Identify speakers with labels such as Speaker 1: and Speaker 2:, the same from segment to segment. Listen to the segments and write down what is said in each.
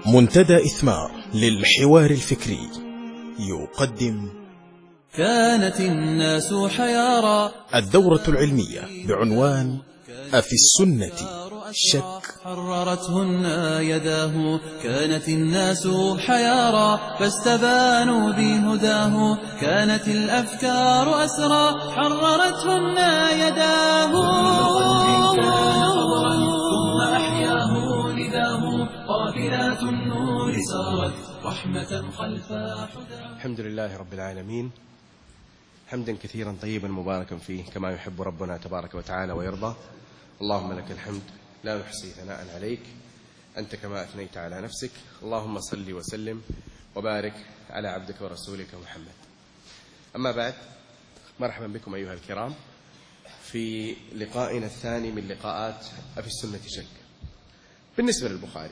Speaker 1: منتدى إثمار للحوار الفكري يقدم
Speaker 2: كانت الناس حيارى،
Speaker 1: الدورة العلمية بعنوان أفي السنة شك،
Speaker 2: حررتهن يداه. كانت الناس حيارى فاستبانوا بهداه، كانت الأفكار أسرى حررتهن يداه. ثم أحياه نداه، قافلات النور سارت رحمة خلف حداه.
Speaker 3: الحمد لله رب العالمين، حمدا كثيرا طيبا مباركا فيه كما يحب ربنا تبارك وتعالى ويرضى. اللهم لك الحمد لا نحصي ثناء عليك، أنت كما أثنيت على نفسك. اللهم صل وسلم وبارك على عبدك ورسولك محمد. أما بعد، مرحبا بكم أيها الكرام في لقائنا الثاني من لقاءات أفي السنة شك. بالنسبة للبخاري،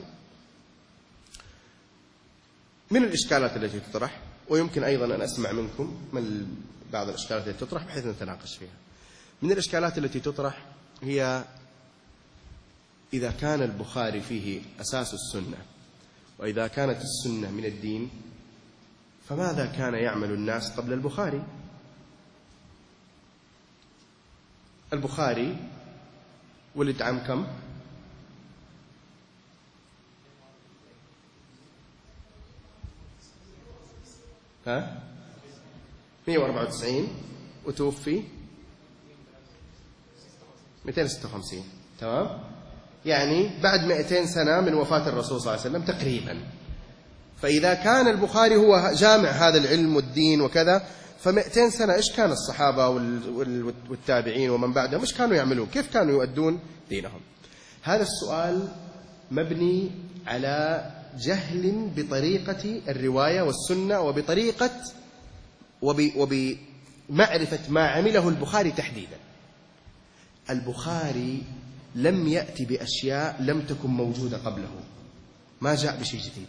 Speaker 3: من الإشكالات التي تطرح، ويمكن أيضا أن أسمع منكم من بعض الإشكالات التي تطرح بحيث نتناقش فيها. من الإشكالات التي تطرح هي إذا كان البخاري فيه أساس السنة، وإذا كانت السنة من الدين، فماذا كان يعمل الناس قبل البخاري؟ البخاري ولد عام كم؟ ها؟ 194 وتوفي 256. تمام؟ يعني بعد 200 سنة من وفاة الرسول صلى الله عليه وسلم تقريبا. فإذا كان البخاري هو جامع هذا العلم والدين وكذا، ف200 سنة إيش كان الصحابة والتابعين ومن بعدهم إيش كانوا يعملون؟ كيف كانوا يؤدون دينهم؟ هذا السؤال مبني على جهل بطريقة الرواية والسنة وبمعرفة ما عمله البخاري تحديدا. البخاري لم يأتي بأشياء لم تكن موجودة قبله، ما جاء بشيء جديد.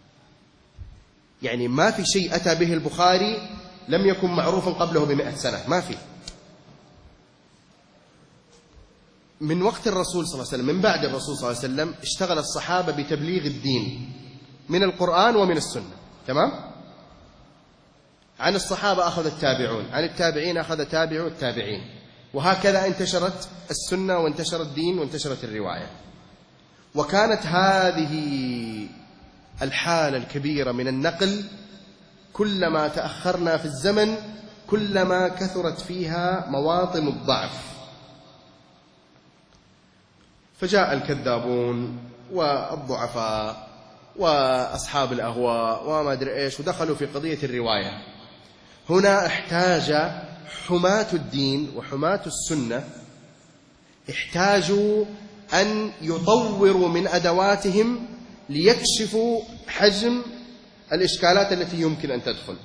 Speaker 3: يعني ما في شيء أتى به البخاري لم يكن معروفا قبله ب100 سنة، ما في. من وقت الرسول صلى الله عليه وسلم، من بعد الرسول صلى الله عليه وسلم، اشتغل الصحابة بتبليغ الدين من القرآن ومن السنة. تمام؟ عن الصحابة أخذ التابعون، عن التابعين أخذ تابعوا التابعين، وهكذا انتشرت السنة وانتشر الدين وانتشرت الرواية. وكانت هذه الحالة الكبيرة من النقل كلما تأخرنا في الزمن كلما كثرت فيها مواطن الضعف. فجاء الكذابون والضعفاء وأصحاب الأهواء وما أدري إيش، ودخلوا في قضية الرواية. هنا احتاج حماة الدين وحماة السنة، احتاجوا أن يطوروا من أدواتهم ليكشفوا حجم الإشكالات التي يمكن أن تدخل.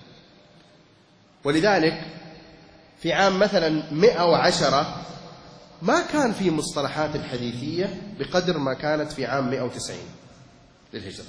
Speaker 3: ولذلك في عام مثلا 110 ما كان في مصطلحات الحديثية بقدر ما كانت في عام 190 للهجرة.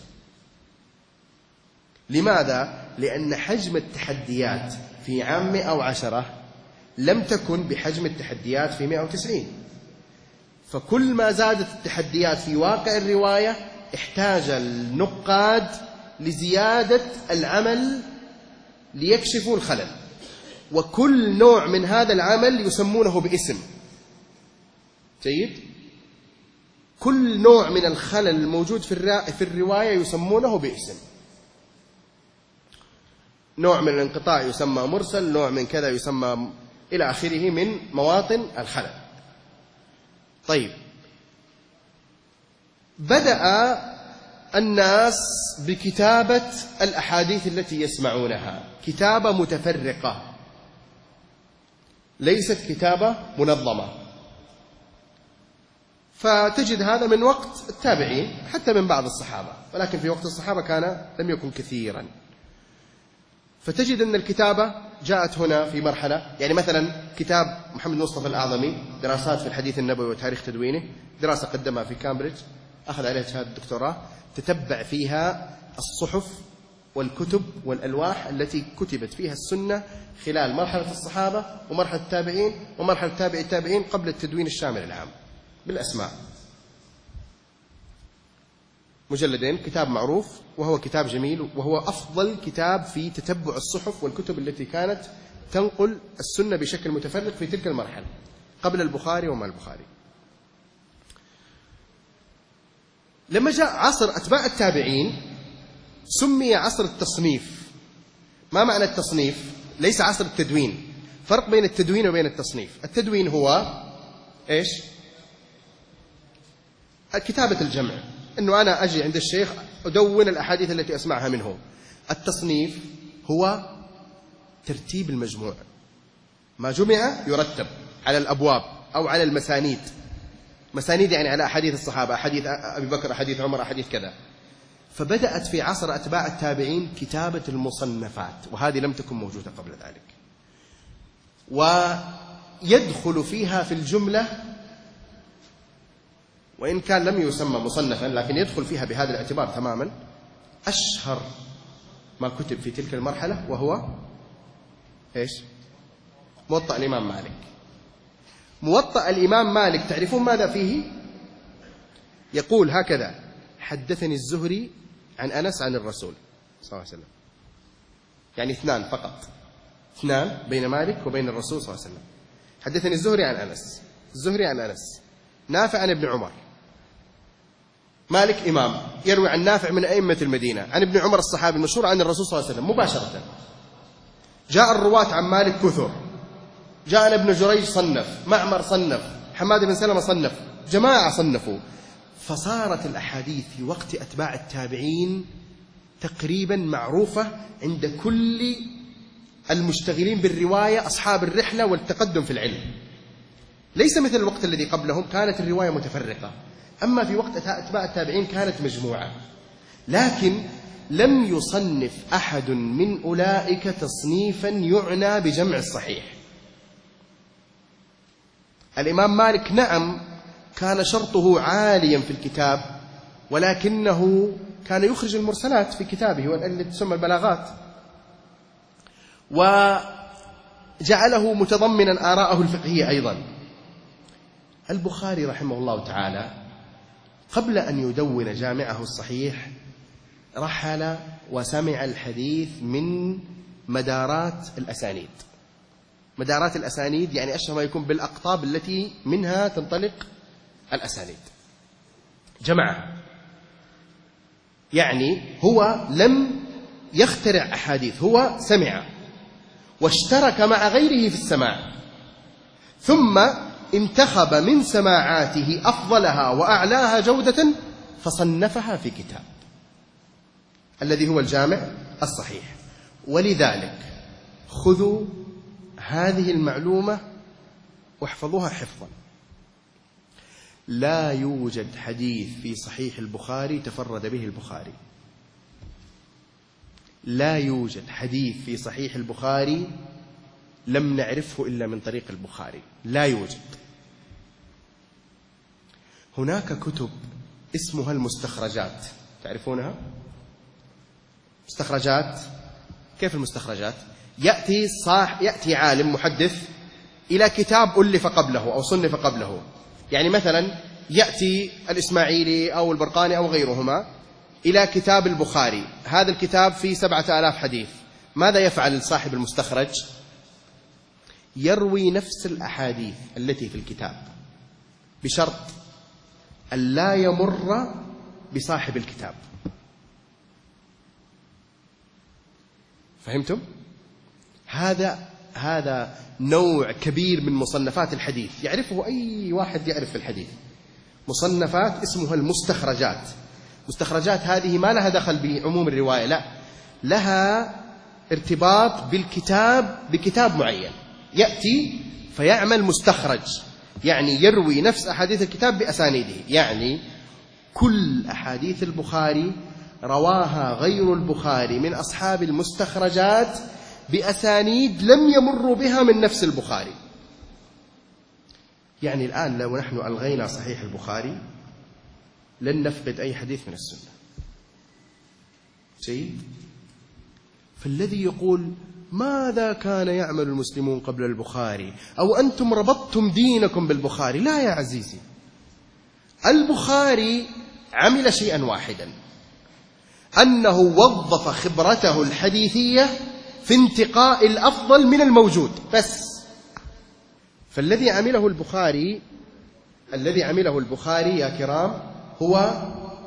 Speaker 3: لماذا؟ لأن حجم التحديات في عام 110 لم تكن بحجم التحديات في 190. فكل ما زادت التحديات في واقع الرواية احتاج النقاد لزيادة العمل ليكشفوا الخلل، وكل نوع من هذا العمل يسمونه باسم. جيد؟ كل نوع من الخلل الموجود في الرواية يسمونه باسم. نوع من الانقطاع يسمى مرسل، نوع من كذا يسمى إلى آخره من مواطن الخلل. طيب، بدأ الناس بكتابة الأحاديث التي يسمعونها، كتابة متفرقة، ليست كتابة منظمة. فتجد هذا من وقت التابعين حتى من بعض الصحابة، ولكن في وقت الصحابة لم يكن كثيرا. فتجد أن الكتابة جاءت هنا في مرحلة، يعني مثلا كتاب محمد مصطفى الأعظمي، دراسات في الحديث النبوي وتاريخ تدوينه، دراسة قدمها في كامبريدج، أخذ عليها شهادة الدكتوراه، تتبع فيها الصحف والكتب والألواح التي كتبت فيها السنة خلال مرحلة الصحابة ومرحلة التابعين ومرحلة تابع التابعين قبل التدوين الشامل العام بالأسماء. مجلدين، كتاب معروف وهو كتاب جميل، وهو أفضل كتاب في تتبع الصحف والكتب التي كانت تنقل السنة بشكل متفرق في تلك المرحلة قبل البخاري وما البخاري. لما جاء عصر أتباع التابعين سمي عصر التصنيف. ما معنى التصنيف؟ ليس عصر التدوين، فرق بين التدوين وبين التصنيف. التدوين هو إيش؟ كتابة الجمع، أنه أنا أجي عند الشيخ أدون الأحاديث التي أسمعها منه. التصنيف هو ترتيب المجموع، ما جمع يرتب على الأبواب أو على المسانيد. مسانيد يعني على أحاديث الصحابة، أحاديث أبي بكر، أحاديث عمر، أحاديث كذا. فبدأت في عصر أتباع التابعين كتابة المصنفات، وهذه لم تكن موجودة قبل ذلك. ويدخل فيها في الجملة، وإن كان لم يسمى مصنفا لكن يدخل فيها بهذا الاعتبار تماما، أشهر ما كتب في تلك المرحلة، وهو إيش؟ موطأ الإمام مالك. موطأ الإمام مالك تعرفون ماذا فيه؟ يقول هكذا: حدثني الزهري عن أنس عن الرسول صلى الله عليه وسلم. يعني اثنان فقط، اثنان بين مالك وبين الرسول صلى الله عليه وسلم. حدثني الزهري عن أنس، الزهري عن أنس، نافع عن ابن عمر. مالك إمام يروي عن نافع من أئمة المدينة، عن ابن عمر الصحابي المشهور، عن الرسول صلى الله عليه وسلم مباشرة. جاء الرواة عن مالك كثر، جاءنا ابن جريج صنف، معمر صنف، حماد بن سلمة صنف، جماعة صنفوا. فصارت الأحاديث في وقت أتباع التابعين تقريبا معروفة عند كل المشتغلين بالرواية، أصحاب الرحلة والتقدم في العلم. ليس مثل الوقت الذي قبلهم كانت الرواية متفرقة، أما في وقت أتباع التابعين كانت مجموعة. لكن لم يصنف أحد من أولئك تصنيفا يعنى بجمع الصحيح. الإمام مالك نعم كان شرطه عاليا في الكتاب، ولكنه كان يخرج المرسلات في كتابه والتي تسمى البلاغات، وجعله متضمنا آراءه الفقهية أيضا. البخاري رحمه الله تعالى قبل أن يدون جامعه الصحيح رحل وسمع الحديث من مدارات الأسانيد. مدارات الأسانيد يعني أشهر ما يكون بالأقطاب التي منها تنطلق الأسانيد. جماعة يعني هو لم يخترع أحاديث، هو سمع واشترك مع غيره في السماع، ثم انتخب من سماعاته أفضلها وأعلاها جودة فصنفها في كتاب الذي هو الجامع الصحيح. ولذلك خذوا هذه المعلومة واحفظوها حفظا: لا يوجد حديث في صحيح البخاري تفرد به البخاري. لا يوجد حديث في صحيح البخاري لم نعرفه إلا من طريق البخاري، لا يوجد. هناك كتب اسمها المستخرجات، تعرفونها؟ مستخرجات. كيف المستخرجات؟ يأتي عالم محدث إلى كتاب ألف قبله أو صنف قبله، يعني مثلا يأتي الإسماعيلي أو البرقاني أو غيرهما إلى كتاب البخاري، هذا الكتاب فيه 7000 حديث. ماذا يفعل صاحب المستخرج؟ يروي نفس الأحاديث التي في الكتاب بشرط أن لا يمر بصاحب الكتاب. فهمتم؟ هذا نوع كبير من مصنفات الحديث يعرفه أي واحد يعرف في الحديث. مصنفات اسمها المستخرجات. مستخرجات هذه ما لها دخل بعموم الرواية، لا، لها ارتباط بكتاب معين. يأتي فيعمل مستخرج، يعني يروي نفس أحاديث الكتاب بأسانيده. يعني كل أحاديث البخاري رواها غير البخاري من أصحاب المستخرجات بأسانيد لم يمروا بها من نفس البخاري. يعني الآن لو نحن ألغينا صحيح البخاري لن نفقد أي حديث من السنة. جيد؟ فالذي يقول ماذا كان يعمل المسلمون قبل البخاري، أو أنتم ربطتم دينكم بالبخاري، لا يا عزيزي. البخاري عمل شيئا واحدا، أنه وظف خبرته الحديثية في انتقاء الأفضل من الموجود بس. فالذي عمله البخاري يا كرام هو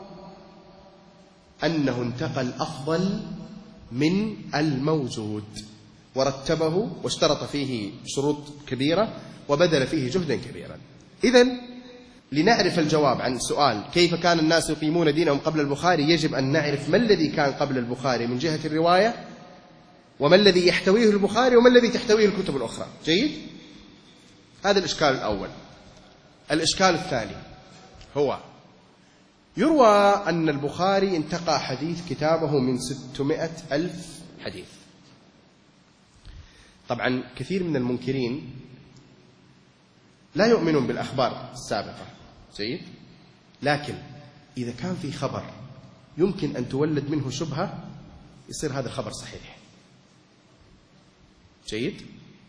Speaker 3: أنه انتقى الأفضل من الموجود ورتبه واشترط فيه شروط كبيرة وبذل فيه جهدا كبيرا. إذن لنعرف الجواب عن سؤال كيف كان الناس يقيمون دينهم قبل البخاري، يجب أن نعرف ما الذي كان قبل البخاري من جهة الرواية، وما الذي يحتويه البخاري، وما الذي تحتويه الكتب الأخرى. جيد؟ هذا الإشكال الأول. الإشكال الثاني هو يروى أن البخاري انتقى حديث كتابه من 600,000 حديث. طبعا كثير من المنكرين لا يؤمنون بالأخبار السابقة. جيد؟ لكن إذا كان في خبر يمكن أن تولد منه شبهة يصير هذا الخبر صحيح. جيد؟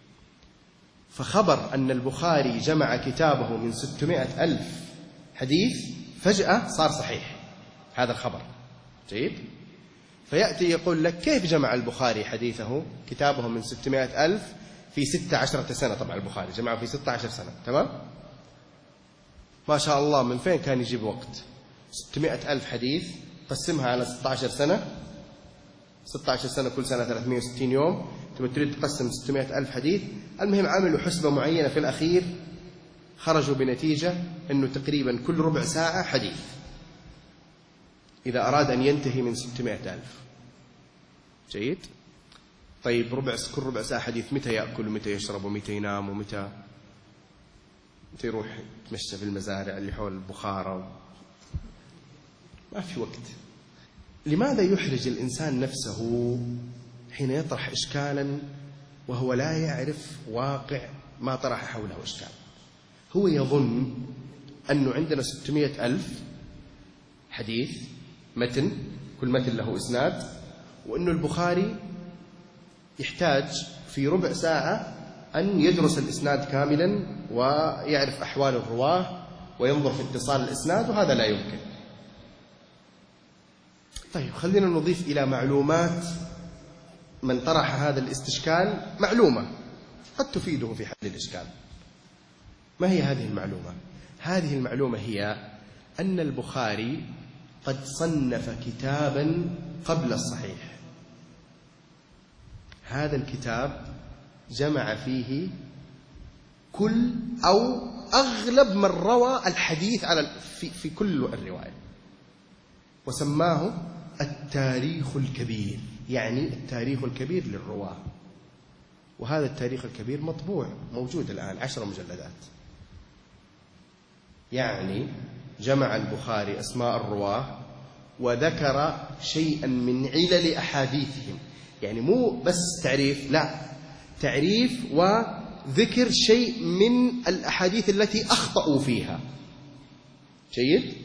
Speaker 3: فخبر أن البخاري جمع كتابه من 600,000 حديث فجأة صار صحيح هذا الخبر. جيد؟ فيأتي يقول لك كيف جمع البخاري حديثه كتابه من 600,000 في 16 سنة؟ طبعا البخاري جمعه في 16 سنة. تمام؟ ما شاء الله، من فين كان يجيب وقت؟ 600,000 حديث قسمها على 16 سنة، 16 سنة كل سنة 360 يوم، تبي تريد تقسم 600,000 حديث. المهم عملوا حسبة معينة في الأخير خرجوا بنتيجة أنه تقريبا كل ربع ساعة حديث إذا أراد أن ينتهي من 600,000. جيد؟ طيب كل ربع ساعة حديث، متى يأكل ومتى يشرب ومتى ينام ومتى يروح يتمشى في المزارع اللي حول البخارة؟ ما في وقت. لماذا يحرج الإنسان نفسه حين يطرح إشكالا وهو لا يعرف واقع ما طرح حوله إشكال؟ هو يظن أنه عندنا 600,000 حديث متن، كل متن له إسناد، وأنه البخاري يحتاج في ربع ساعة أن يدرس الإسناد كاملا ويعرف أحوال الرواه وينظر في اتصال الإسناد، وهذا لا يمكن. طيب خلينا نضيف إلى معلومات من طرح هذا الاستشكال معلومة قد تفيده في حل الإشكال. ما هي هذه المعلومة؟ هذه المعلومة هي أن البخاري قد صنف كتابا قبل الصحيح. هذا الكتاب جمع فيه كل أو أغلب من روى الحديث في كل الرواية، وسماه التاريخ الكبير، يعني التاريخ الكبير للرواة. وهذا التاريخ الكبير مطبوع موجود الآن 10 مجلدات. يعني جمع البخاري أسماء الرواة وذكر شيئا من علل أحاديثهم، يعني مو بس تعريف، لا، تعريف وذكر شيء من الأحاديث التي أخطأوا فيها. جيد؟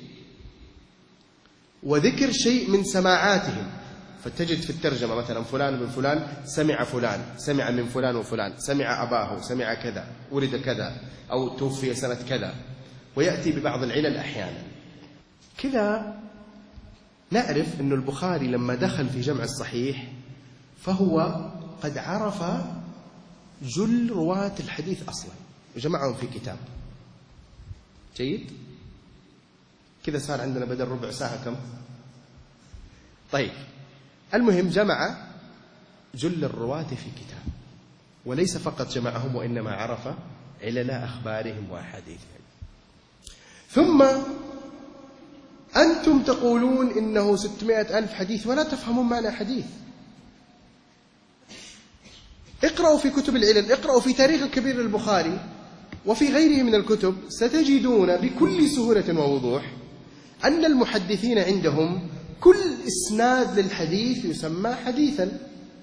Speaker 3: وذكر شيء من سماعاتهم، فتجد في الترجمة مثلا فلان بن فلان سمع فلان، سمع من فلان وفلان، سمع أباه، سمع كذا، ولد كذا، أو توفي سنة كذا، ويأتي ببعض العلل أحيانا. كذا نعرف أن البخاري لما دخل في جمع الصحيح فهو قد عرف جل رواة الحديث أصلا وجمعهم في كتاب. جيد؟ كذا صار عندنا بدل ربع ساعة كم؟ طيب المهم جمع جل الرواة في كتاب، وليس فقط جمعهم وإنما عرف علل أخبارهم وأحاديثهم. ثم أنتم تقولون إنه 600,000 حديث ولا تفهمون معنى حديث. اقرأوا في كتب العلل، اقرأوا في تاريخ الكبير للبخاري وفي غيره من الكتب، ستجدون بكل سهولة ووضوح أن المحدثين عندهم كل إسناد للحديث يسمى حديثا.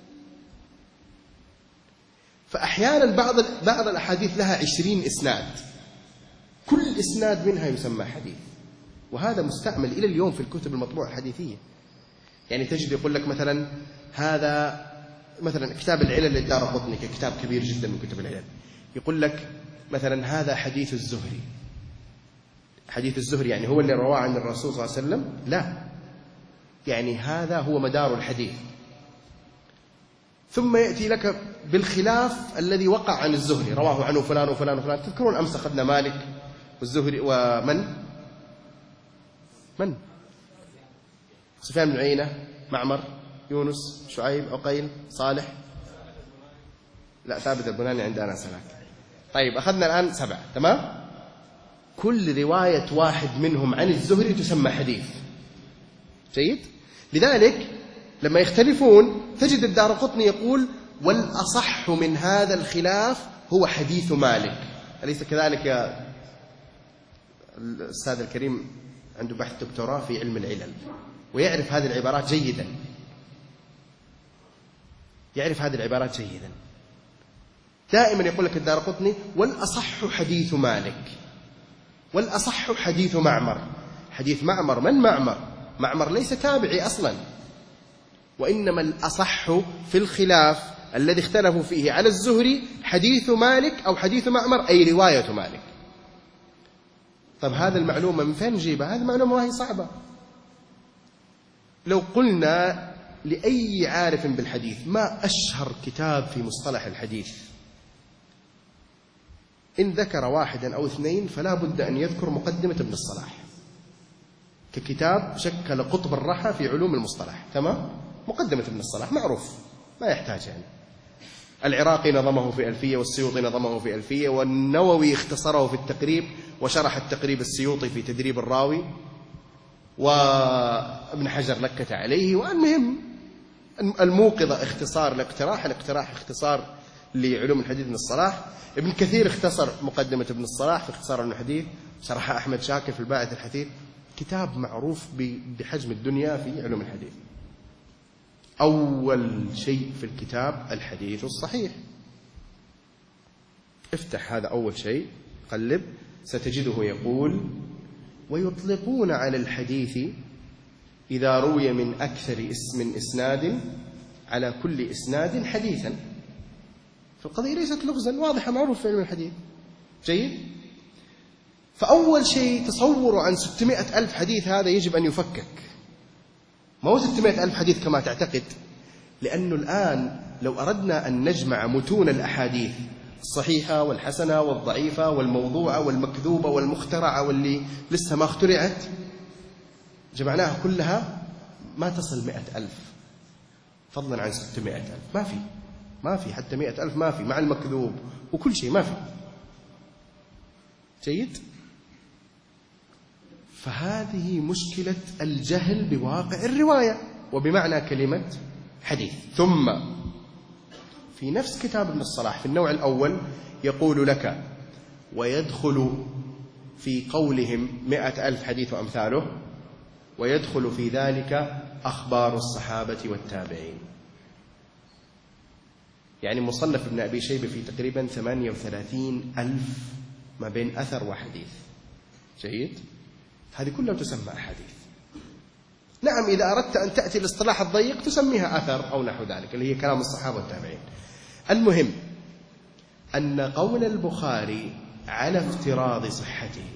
Speaker 3: فأحيانا بعض الأحاديث لها 20 إسناد، كل إسناد منها يسمى حديث، وهذا مستعمل إلى اليوم في الكتب المطبوعة الحديثية. يعني تجد يقول لك مثلا هذا مثلا كتاب العلل للدارقطني، كتاب كبير جدا من كتب العلل، يقول لك مثلا هذا حديث الزهري، حديث الزهري يعني هو اللي رواه عن الرسول صلى الله عليه وسلم؟ لا، يعني هذا هو مدار الحديث. ثم يأتي لك بالخلاف الذي وقع عن الزهري، رواه عنه فلان وفلان وفلان. تذكرون أمس أخذنا مالك والزهري من؟ سفيان بن عيينة، معمر، يونس، شعيب، عقيل، صالح. لا، ثابت البناني عند أنس هناك. طيب أخذنا الآن 7، تمام؟ كل رواية واحد منهم عن الزهري تسمى حديث. جيد؟ لذلك لما يختلفون تجد الدارقطني يقول: والأصح من هذا الخلاف هو حديث مالك. أليس كذلك يا الأستاذ الكريم؟ عنده بحث دكتوراه في علم العلل ويعرف هذه العبارات جيدا، يعرف هذه العبارات جيدا. دائما يقول لك الدارقطني: والأصح حديث مالك، والأصح حديث معمر. حديث معمر، من معمر؟ معمر ليس تابعي أصلا، وإنما الأصح في الخلاف الذي اختلفوا فيه على الزهري حديث مالك أو حديث معمر، أي رواية مالك. طب هذا المعلومة من فين نجيبها؟ هذه معلومة وهي صعبة. لو قلنا لأي عارف بالحديث ما أشهر كتاب في مصطلح الحديث، إن ذكر واحدا أو اثنين فلا بد أن يذكر مقدمة ابن الصلاح ككتاب شكل قطب الرحى في علوم المصطلح. تمام؟ مقدمة ابن الصلاح معروف، ما يحتاج يعني. العراقي نظمه في ألفية، والسيوطي نظمه في ألفية، والنووي اختصره في التقريب وشرح التقريب السيوطي في تدريب الراوي، وابن حجر لكت عليه. والمهم الموقظة اختصار الاقتراح، الاقتراح اختصار لعلوم الحديث ابن الصلاح. ابن كثير اختصر مقدمة ابن الصلاح في اختصار علم الحديث، شرح أحمد شاكر في الباعث الحثيث. كتاب معروف بحجم الدنيا في علوم الحديث. أول شيء في الكتاب الحديث الصحيح. افتح هذا أول شيء، قلب، ستجده يقول: ويطلقون على الحديث إذا روي من أكثر من إسناد على كل إسناد حديثا. فالقضية ليست لغزا، واضحة معروف في علم الحديث. جيد؟ فأول شيء تصور عن 600,000 حديث هذا يجب أن يفكك. ما هو 600,000 حديث كما تعتقد، لأنه الآن لو أردنا أن نجمع متون الأحاديث الصحيحة والحسنة والضعيفة والموضوعة والمكذوبة والمخترعة واللي لسه ما اخترعت، جمعناها كلها ما تصل 100,000، فضلا عن 600,000. ما في حتى 100,000، ما في، مع المكذوب وكل شيء ما في. جيد؟ فهذه مشكلة الجهل بواقع الرواية وبمعنى كلمة حديث. ثم في نفس كتاب ابن الصلاح في النوع الأول يقول لك: ويدخل في قولهم 100,000 حديث وأمثاله، ويدخل في ذلك أخبار الصحابة والتابعين. يعني مصنف ابن أبي شيبة في تقريبا 38,000 ما بين أثر وحديث. جيد؟ هذه كلها تسمى أحاديث. نعم، إذا أردت أن تأتي الاصطلاح الضيق تسميها أثر أو نحو ذلك، اللي هي كلام الصحابة والتابعين. المهم أن قول البخاري على افتراض صحته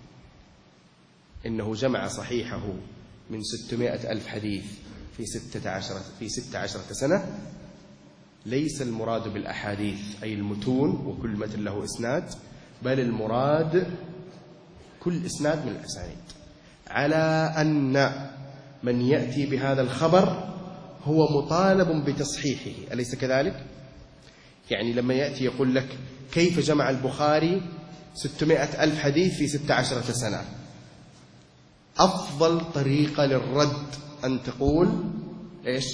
Speaker 3: إنه جمع صحيحه من 600,000 حديث في 16 سنة، ليس المراد بالأحاديث أي المتون وكل متن له إسناد، بل المراد كل إسناد من الأسانيد، على أن من يأتي بهذا الخبر هو مطالب بتصحيحه. أليس كذلك؟ يعني لما يأتي يقول لك: كيف جمع البخاري 600,000 حديث في 16 سنة؟ أفضل طريقة للرد أن تقول إيش؟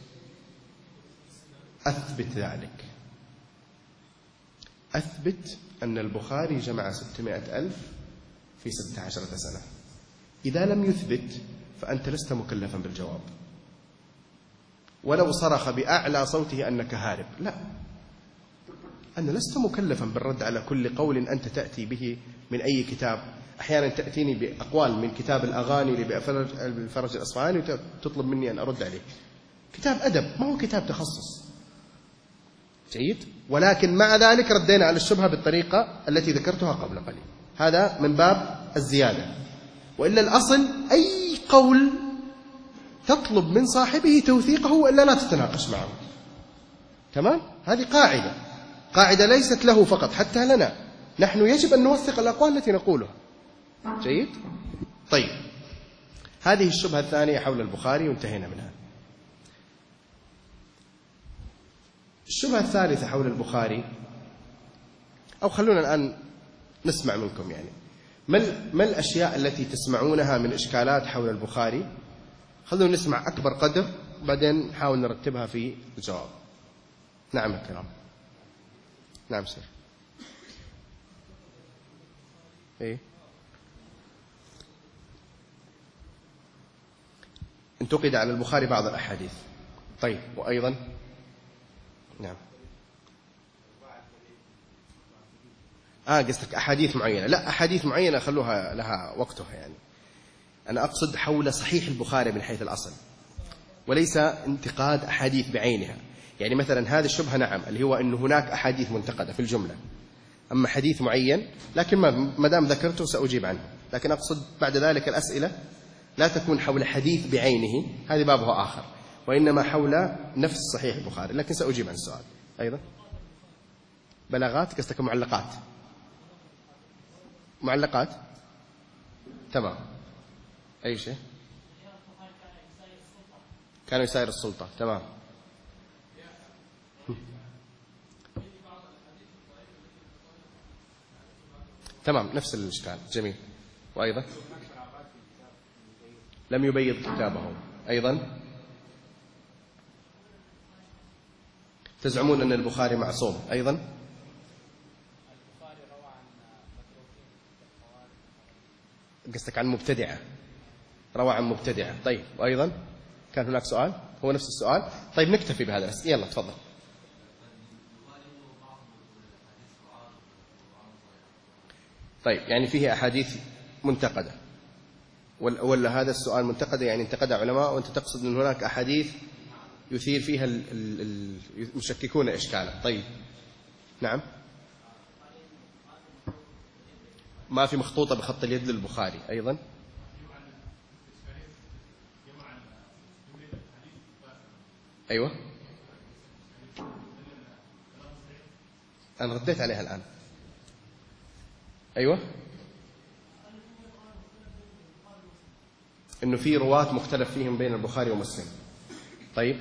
Speaker 3: أثبت ذلك، أثبت أن البخاري جمع 600,000 في 16 سنة. إذا لم يثبت فأنت لست مكلفا بالجواب، ولو صرخ بأعلى صوته أنك هارب، لا، أنا لست مكلفا بالرد على كل قول أنت تأتي به من أي كتاب. أحيانا تأتيني بأقوال من كتاب الأغاني للفرج الأصفهاني وتطلب مني أن أرد عليه. كتاب أدب، ما هو كتاب تخصص. جيد؟ ولكن مع ذلك ردينا على الشبهة بالطريقة التي ذكرتها قبل قليل. هذا من باب الزيادة، وإلا الأصل أي قول تطلب من صاحبه توثيقه وإلا لا تتناقش معه. تمام؟ هذه قاعدة ليست له فقط، حتى لنا نحن يجب أن نوثق الأقوال التي نقولها. جيد؟ طيب، هذه الشبهة الثانية حول البخاري وانتهينا منها. الشبهة الثالثة حول البخاري، أو خلونا الآن نسمع منكم يعني ما الأشياء التي تسمعونها من إشكالات حول البخاري؟ خلونا نسمع أكبر قدر، بعدين نحاول نرتبها في الجواب. نعم الكرام. نعم سير. إيه؟ انتقد على البخاري بعض الأحاديث. طيب، وأيضا نعم. قصدك أحاديث معينة. لا، أحاديث معينة خلوها لها وقتها يعني. أنا أقصد حول صحيح البخاري من حيث الأصل، وليس انتقاد أحاديث بعينها. يعني مثلا هذه الشبهة نعم، اللي هو أن هناك أحاديث منتقدة في الجملة، أما حديث معين لكن ما دام ذكرته سأجيب عنه. لكن أقصد بعد ذلك الأسئلة لا تكون حول حديث بعينه، هذه بابه آخر، وإنما حول نفس صحيح البخاري. لكن سأجيب عن السؤال. أيضا بلاغات، قصدك معلقات. تمام. أي شيء كانوا يساير السلطة. تمام. تمام، نفس الإشكال. جميل. وأيضا لم يبيض كتابه. أيضا تزعمون أن البخاري معصوم. أيضا قصدك عن مبتدعة، روى عن مبتدعة. طيب، وأيضا كان هناك سؤال، هو نفس السؤال. طيب، نكتفي بهذا بس. يلا تفضل. طيب، يعني فيه أحاديث منتقدة، ولا هذا السؤال منتقدة يعني انتقد علماء، وأنت تقصد أن هناك أحاديث يثير فيها المشككون إشكالا. طيب، نعم. ما في مخطوطة بخط اليد للبخاري. أيضا أيوة، أنا رديت عليها الآن. أيوة، إنه في رواة مختلف فيهم بين البخاري ومسلم. طيب،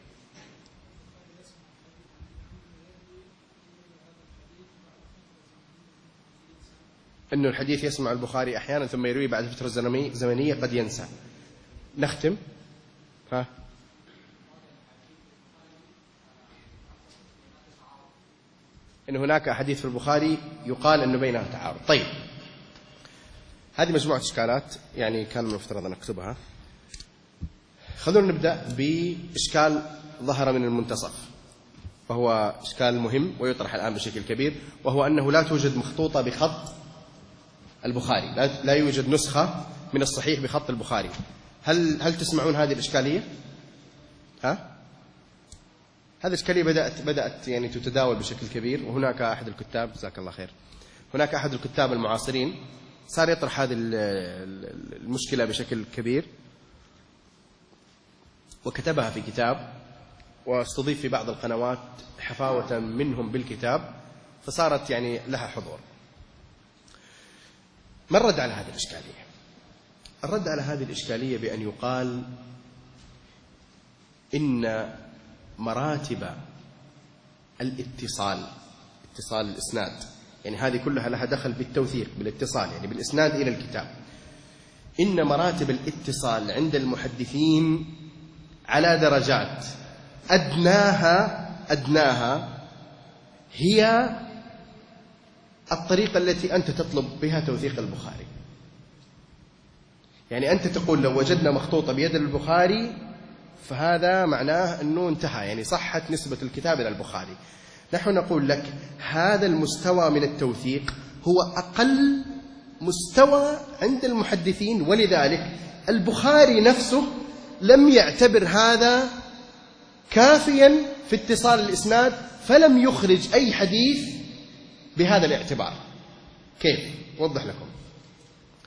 Speaker 3: إنه الحديث يسمع البخاري أحيانا ثم يروي بعد فترة زمنية قد ينسى. نختم. إن هناك أحاديث في البخاري يقال أنه بينها تعارض. طيب، هذه مجموعة إشكالات يعني كان المفترض أن نكتبها. خلونا نبدأ بإشكال ظهر من المنتصف، وهو إشكال مهم ويطرح الآن بشكل كبير، وهو أنه لا توجد مخطوطة بخط البخاري، لا يوجد نسخة من الصحيح بخط البخاري. هل تسمعون هذه الإشكالية؟ هذه الإشكالية بدأت يعني تتداول بشكل كبير، وهناك أحد الكتاب، جزاك الله خير، هناك أحد الكتاب المعاصرين صار يطرح هذه المشكلة بشكل كبير، وكتبها في كتاب، واستضيف في بعض القنوات حفاوة منهم بالكتاب، فصارت يعني لها حضور. ما الرد على هذه الإشكالية؟ الرد على هذه الإشكالية بأن يقال إن مراتب اتصال الإسناد، يعني هذه كلها لها دخل بالتوثيق، بالاتصال يعني بالإسناد إلى الكتاب. إن مراتب الاتصال عند المحدثين على درجات، أدناها هي الطريقة التي أنت تطلب بها توثيق البخاري. يعني أنت تقول لو وجدنا مخطوطة بيد البخاري فهذا معناه أنه انتهى، يعني صحت نسبة الكتاب إلى البخاري. نحن نقول لك هذا المستوى من التوثيق هو أقل مستوى عند المحدثين، ولذلك البخاري نفسه لم يعتبر هذا كافيا في اتصال الإسناد، فلم يخرج أي حديث بهذا الاعتبار. كيف؟ وضح لكم.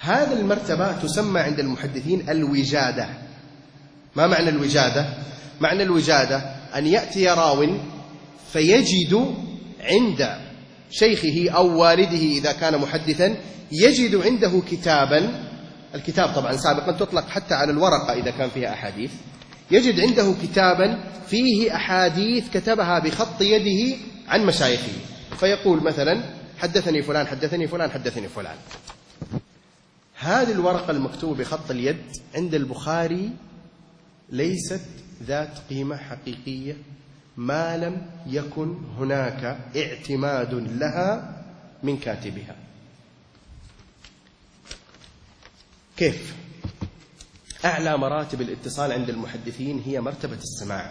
Speaker 3: هذه المرتبة تسمى عند المحدثين الوجادة. ما معنى الوجادة؟ معنى الوجادة أن يأتي راو فيجد عند شيخه أو والده إذا كان محدثا، يجد عنده كتابا، الكتاب طبعا سابقا تطلق حتى على الورقة إذا كان فيها أحاديث، يجد عنده كتابا فيه أحاديث كتبها بخط يده عن مشايخه، فيقول مثلا حدثني فلان حدثني فلان حدثني فلان. هذه الورقة المكتوبة بخط اليد عند البخاري ليست ذات قيمة حقيقية ما لم يكن هناك اعتماد لها من كاتبها. كيف؟ أعلى مراتب الاتصال عند المحدثين هي مرتبة السماع،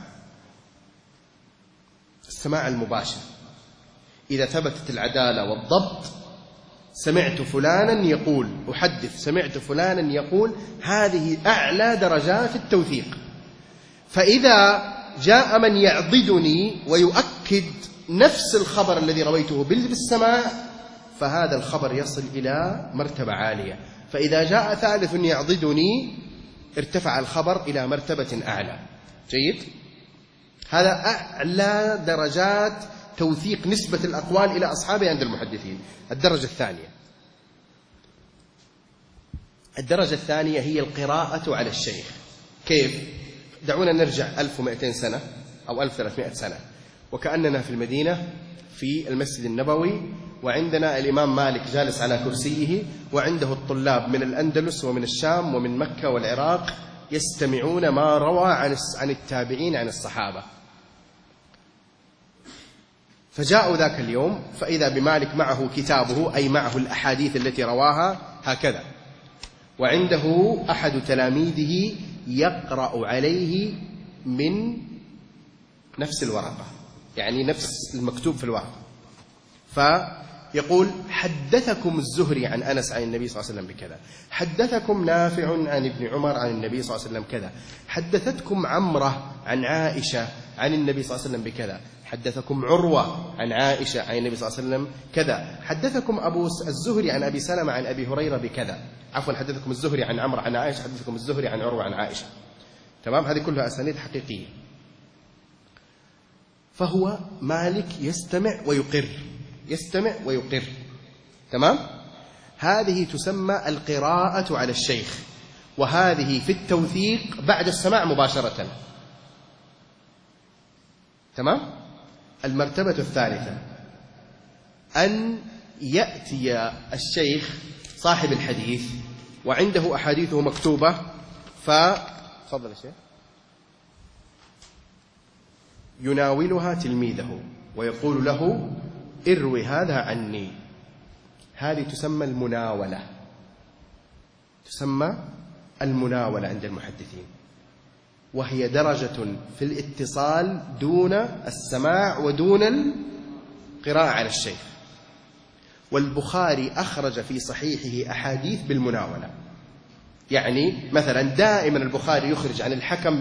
Speaker 3: السماع المباشر. إذا ثبتت العدالة والضبط، سمعت فلانا يقول، أحدث سمعت فلانا يقول، هذه أعلى درجات التوثيق. فإذا جاء من يعضدني ويؤكد نفس الخبر الذي رويته بالسماع، فهذا الخبر يصل إلى مرتبة عالية. فإذا جاء ثالث يعضدني ارتفع الخبر إلى مرتبة أعلى. جيد؟ هذا أعلى درجات توثيق نسبة الأقوال إلى أصحابه عند المحدثين. الدرجة الثانية هي القراءة على الشيخ. كيف؟ دعونا نرجع 1200 سنة أو 1300 سنة، وكأننا في المدينة في المسجد النبوي، وعندنا الإمام مالك جالس على كرسيه، وعنده الطلاب من الأندلس ومن الشام ومن مكة والعراق يستمعون ما روى عن التابعين عن الصحابة. فجاءوا ذاك اليوم فإذا بمالك معه كتابه، أي معه الأحاديث التي رواها هكذا، وعنده أحد تلاميذه يقرأ عليه من نفس الورقة، يعني نفس المكتوب في الورقة. فيقول حدثكم الزهري عن أنس عن النبي صلى الله عليه وسلم بكذا، حدثكم نافع عن ابن عمر عن النبي صلى الله عليه وسلم كذا، حدثتكم عمرة عن عائشة عن النبي صلى الله عليه وسلم بكذا، حدثكم عروة عن عائشة عن النبي صلى الله عليه وسلم كذا، حدثكم أبو الزهري عن أبي سلمة عن أبي هريرة بكذا، عفوا حدثكم الزهري عن عمرو عن عائشة، حدثكم الزهري عن عروة عن عائشة. تمام؟ هذه كلها أسانيد حقيقية. فهو مالك يستمع ويقر، يستمع ويقر. تمام؟ هذه تسمى القراءة على الشيخ، وهذه في التوثيق بعد السماع مباشرة. تمام؟ المرتبة الثالثة أن يأتي الشيخ صاحب الحديث وعنده أحاديثه مكتوبة، فضل الشيخ يناولها تلميذه ويقول له اروي هذا عني. هذه تسمى المناولة، تسمى المناولة عند المحدثين، وهي درجة في الاتصال دون السماع ودون القراءة على الشيخ. والبخاري أخرج في صحيحه أحاديث بالمناولة. يعني مثلا دائما البخاري يخرج عن الحكم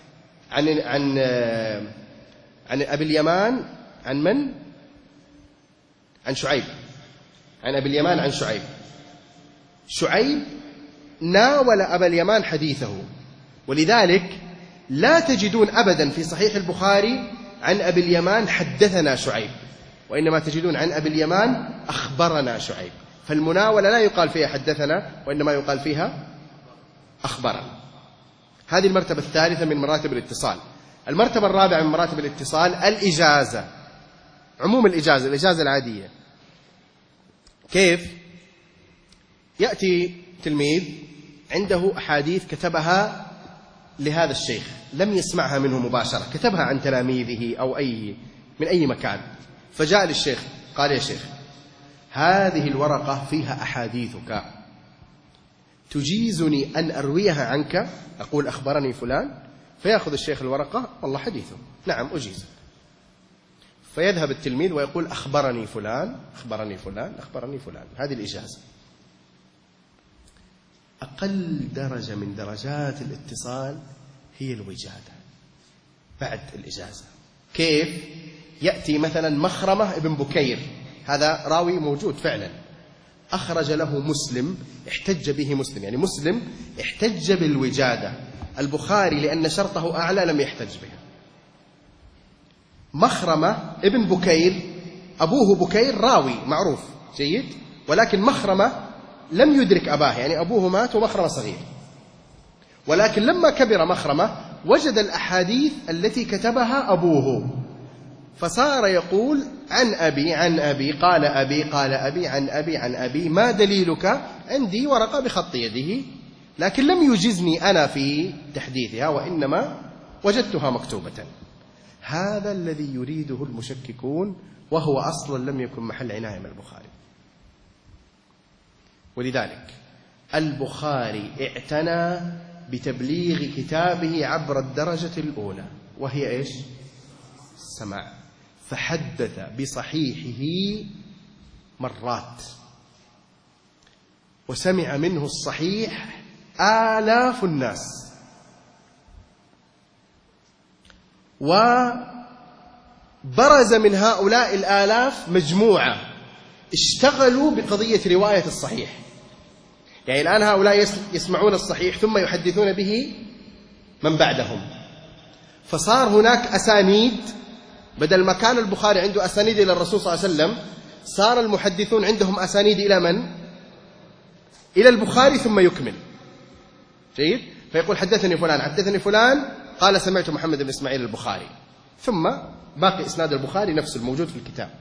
Speaker 3: عن أبي اليمان، عن من؟ عن شعيب، عن أبي اليمان عن شعيب. شعيب ناول أبا اليمان حديثه، ولذلك لا تجدون أبدا في صحيح البخاري عن أبي اليمان حدثنا شعيب، وإنما تجدون عن أبي اليمان أخبرنا شعيب. فالمناولة لا يقال فيها حدثنا، وإنما يقال فيها أخبرنا. هذه المرتبة الثالثة من مراتب الاتصال. المرتبة الرابعة من مراتب الاتصال الإجازة، عموم الإجازة، الإجازة العادية. كيف؟ يأتي تلميذ عنده أحاديث كتبها لهذا الشيخ، لم يسمعها منه مباشرة، كتبها عن تلاميذه أو من أي مكان، فجاء للشيخ قال يا شيخ هذه الورقة فيها أحاديثك، تجيزني أن أرويها عنك؟ أقول أخبرني فلان، فيأخذ الشيخ الورقة والله حديثه، نعم أجيزك. فيذهب التلميذ ويقول أخبرني فلان أخبرني فلان أخبرني فلان. هذه الإجازة. أقل درجة من درجات الاتصال هي الوجادة بعد الإجازة. كيف؟ يأتي مثلا مخرمة ابن بكير، هذا راوي موجود فعلا، أخرج له مسلم احتج به مسلم، يعني مسلم احتج بالوجادة، البخاري لأن شرطه أعلى لم يحتج بها. مخرمة ابن بكير، أبوه بكير راوي معروف جيد، ولكن مخرمة لم يدرك أباه، يعني أبوه مات ومخرمة صغير، ولكن لما كبر مخرمة وجد الأحاديث التي كتبها أبوه، فصار يقول عن أبي عن أبي قال أبي قال أبي عن أبي عن أبي، ما دليلك؟ عندي ورقة بخط يده، لكن لم يجزني أنا في تحديثها، وإنما وجدتها مكتوبة. هذا الذي يريده المشككون، وهو أصلا لم يكن محل عناية من البخاري. ولذلك البخاري اعتنى بتبليغ كتابه عبر الدرجة الأولى، وهي إيش؟ السماع، فحدث بصحيحه مرات، وسمع منه الصحيح آلاف الناس، وبرز من هؤلاء الآلاف مجموعة اشتغلوا بقضية رواية الصحيح. يعني الآن هؤلاء يسمعون الصحيح ثم يحدثون به من بعدهم، فصار هناك أسانيد، بدل ما كان البخاري عنده أسانيد إلى الرسول صلى الله عليه وسلم، صار المحدثون عندهم أسانيد إلى من؟ إلى البخاري ثم يكمل. جيد؟ فيقول حدثني فلان حدثني فلان قال سمعت محمد بن إسماعيل البخاري، ثم باقي إسناد البخاري نفسه الموجود في الكتاب.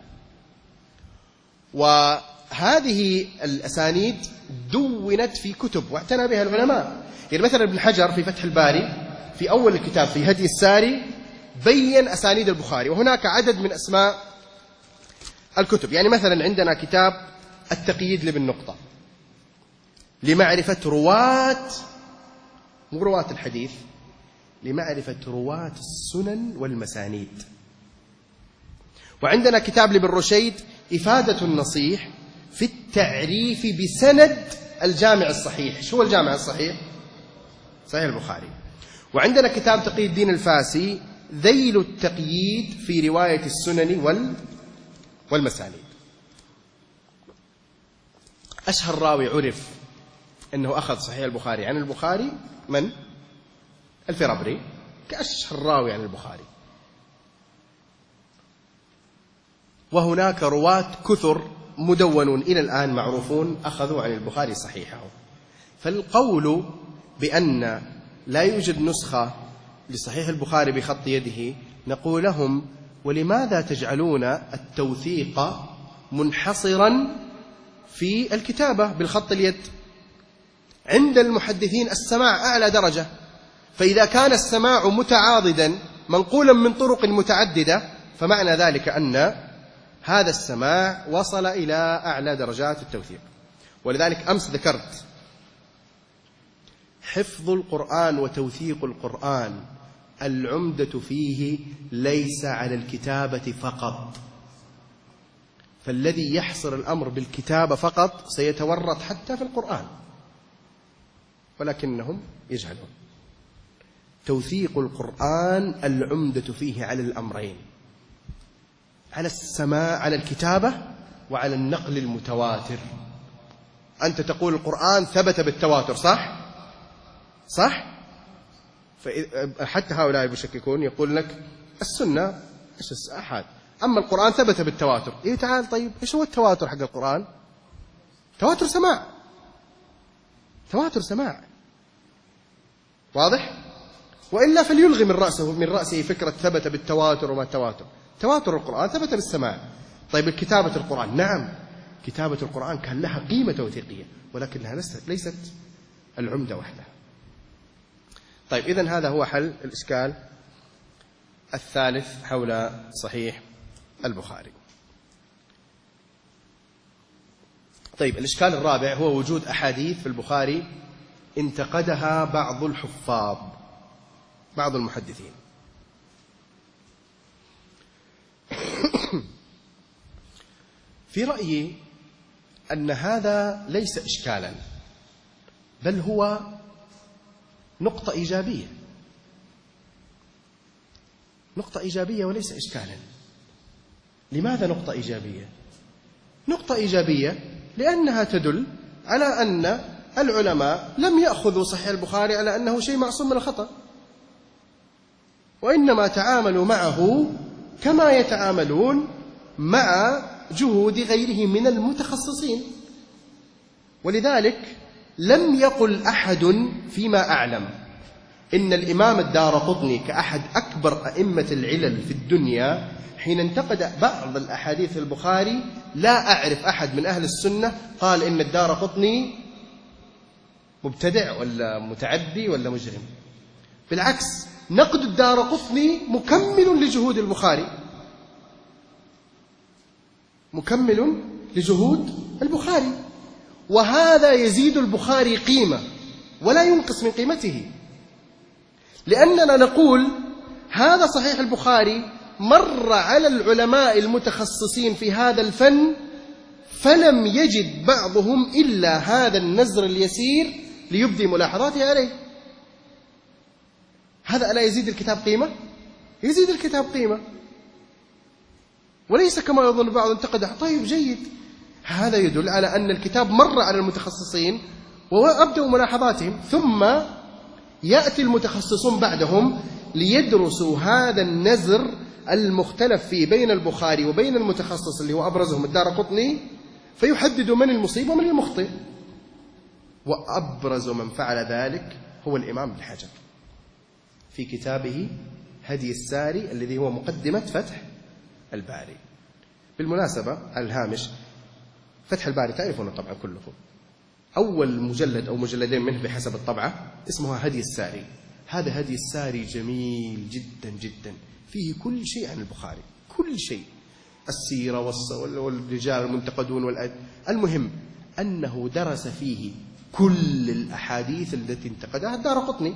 Speaker 3: وهذه الأسانيد دونت في كتب واعتنى بها العلماء. يعني مثلا ابن حجر في فتح الباري في أول الكتاب في هدي الساري بين أسانيد البخاري، وهناك عدد من أسماء الكتب. يعني مثلا عندنا كتاب التقييد لابن نقطة لمعرفة رواة، مو رواة الحديث، لمعرفة رواة السنن والمسانيد. وعندنا كتاب لابن رشيد إفادة النصيح في التعريف بسند الجامع الصحيح. شو الجامع الصحيح؟ صحيح البخاري. وعندنا كتاب تقي الدين الفاسي ذيل التقييد في رواية السنن والمسانيد. أشهر راوي عرف أنه أخذ صحيح البخاري عن البخاري من؟ الفرابري، كأشهر راوي عن البخاري. وهناك رواة كثر مدونون إلى الآن معروفون أخذوا عن البخاري صحيحه. فالقول بأن لا يوجد نسخة لصحيح البخاري بخط يده، نقول لهم ولماذا تجعلون التوثيق منحصرا في الكتابة بالخط اليد؟ عند المحدثين السماع أعلى درجة، فإذا كان السماع متعاضدا منقولا من طرق متعددة فمعنى ذلك أن هذا السماع وصل إلى أعلى درجات التوثيق. ولذلك أمس ذكرت حفظ القرآن وتوثيق القرآن العمدة فيه ليس على الكتابة فقط، فالذي يحصر الأمر بالكتابة فقط سيتورط حتى في القرآن، ولكنهم يجهلون. توثيق القرآن العمدة فيه على الأمرين، على السماع على الكتابة وعلى النقل المتواتر. أنت تقول القرآن ثبت بالتواتر، صح؟ صح؟ حتى هؤلاء المشككون يقول لك السنة إيش أحد، أما القرآن ثبت بالتواتر. إيه تعال طيب إيش هو التواتر حق القرآن؟ تواتر سماع، تواتر سماع، واضح؟ وإلا فليلغي من رأسه فكرة ثبت بالتواتر وما التواتر. تواتر القرآن ثبت بالسماع. طيب كتابة القرآن، نعم كتابة القرآن كان لها قيمة توثيقية، ولكنها ليست العمدة وحدها. طيب إذن هذا هو حل الإشكال الثالث حول صحيح البخاري. طيب الإشكال الرابع هو وجود أحاديث في البخاري انتقدها بعض الحفاظ، بعض المحدثين. في رأيي أن هذا ليس إشكالا، بل هو نقطة إيجابية، نقطة إيجابية وليس إشكالا. لماذا نقطة إيجابية؟ نقطة إيجابية لأنها تدل على أن العلماء لم يأخذوا صحيح البخاري على أنه شيء معصوم من الخطأ، وإنما تعاملوا معه كما يتعاملون مع جهود غيره من المتخصصين. ولذلك لم يقل أحد فيما أعلم إن الإمام الدارقطني كأحد أكبر أئمة العلل في الدنيا حين انتقد بعض الأحاديث البخاري، لا أعرف أحد من أهل السنة قال إن الدارقطني مبتدع ولا متعدي ولا مجرم. بالعكس، نقد الدارقطني مكمل لجهود البخاري، مكمل لجهود البخاري، وهذا يزيد البخاري قيمة ولا ينقص من قيمته، لأننا نقول هذا صحيح البخاري مر على العلماء المتخصصين في هذا الفن فلم يجد بعضهم إلا هذا النزر اليسير ليبدي ملاحظاته عليه. هذا ألا يزيد الكتاب قيمة؟ يزيد الكتاب قيمة، وليس كما يظن بعض انتقده. طيب جيد، هذا يدل على أن الكتاب مر على المتخصصين وأبدوا ملاحظاتهم، ثم يأتي المتخصصون بعدهم ليدرسوا هذا النزر المختلف فيه بين البخاري وبين المتخصص اللي هو أبرزهم الدارقطني، فيحددوا من المصيب ومن المخطئ. وأبرز من فعل ذلك هو الإمام ابن حجر في كتابه هدي الساري الذي هو مقدمة فتح الباري. بالمناسبة على الهامش، فتح الباري تعرفونه طبعا كلكم، أول مجلد أو مجلدين منه بحسب الطبعة اسمها هدي الساري. هذا هدي الساري جميل جدا جدا، فيه كل شيء عن البخاري، كل شيء، السيرة والرجال المنتقدون المهم أنه درس فيه كل الأحاديث التي انتقدها الدارقطني.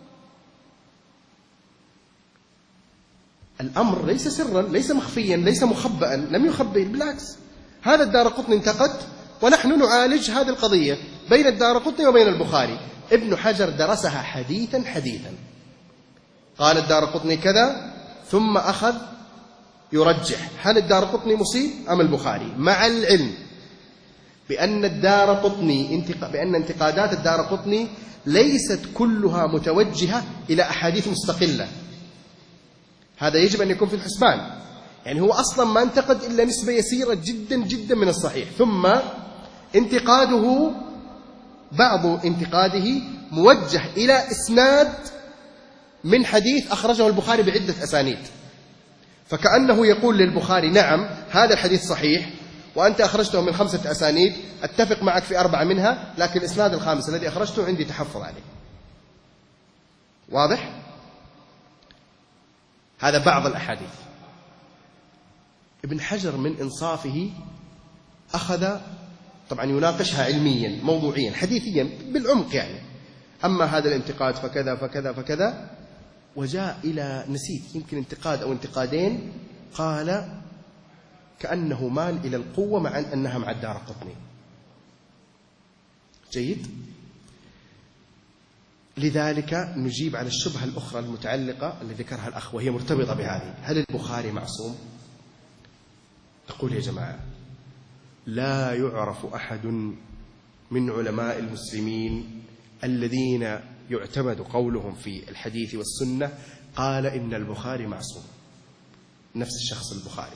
Speaker 3: الأمر ليس سرا، ليس مخفيا، ليس مخبئا، لم يخبئ، بالعكس هذا الدارقطني انتقد ونحن نعالج هذه القضية بين الدارقطني وبين البخاري. ابن حجر درسها حديثا حديثا، قال الدارقطني كذا ثم أخذ يرجح هل الدارقطني مصيب أم البخاري، مع العلم بأن بأن انتقادات الدارقطني ليست كلها متوجهة إلى أحاديث مستقلة. هذا يجب أن يكون في الحسبان، يعني هو أصلا ما انتقد إلا نسبة يسيرة جدا جدا من الصحيح، ثم بعض انتقاده موجه إلى إسناد من حديث أخرجه البخاري بعدة أسانيد، فكأنه يقول للبخاري نعم هذا الحديث صحيح وأنت أخرجته من 5 أسانيد، أتفق معك في 4 منها، لكن الإسناد الخامس الذي أخرجته عندي تحفظ عليه. واضح؟ هذا بعض الأحاديث. ابن حجر من إنصافه أخذ طبعا يناقشها علميا موضوعيا حديثيا بالعمق يعني، أما هذا الانتقاد فكذا فكذا فكذا، وجاء إلى نسيت يمكن انتقاد أو انتقادين قال كأنه مال إلى القوة مع أنها مع الدارقطني. جيد؟ لذلك نجيب على الشبهة الأخرى المتعلقة التي ذكرها الأخ وهي مرتبطة بهذه، هل البخاري معصوم؟ أقول يا جماعة لا يعرف أحد من علماء المسلمين الذين يعتمد قولهم في الحديث والسنة قال إن البخاري معصوم، نفس الشخص البخاري،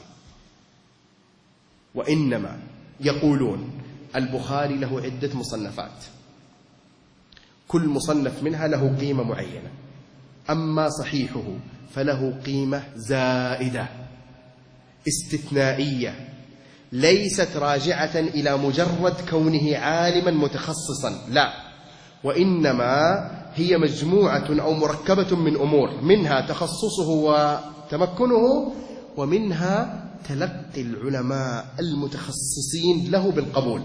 Speaker 3: وإنما يقولون البخاري له عدة مصنفات، كل مصنف منها له قيمة معينة، أما صحيحه فله قيمة زائدة استثنائية ليست راجعة إلى مجرد كونه عالما متخصصا، لا، وإنما هي مجموعة أو مركبة من أمور، منها تخصصه وتمكنه، ومنها تلقي العلماء المتخصصين له بالقبول،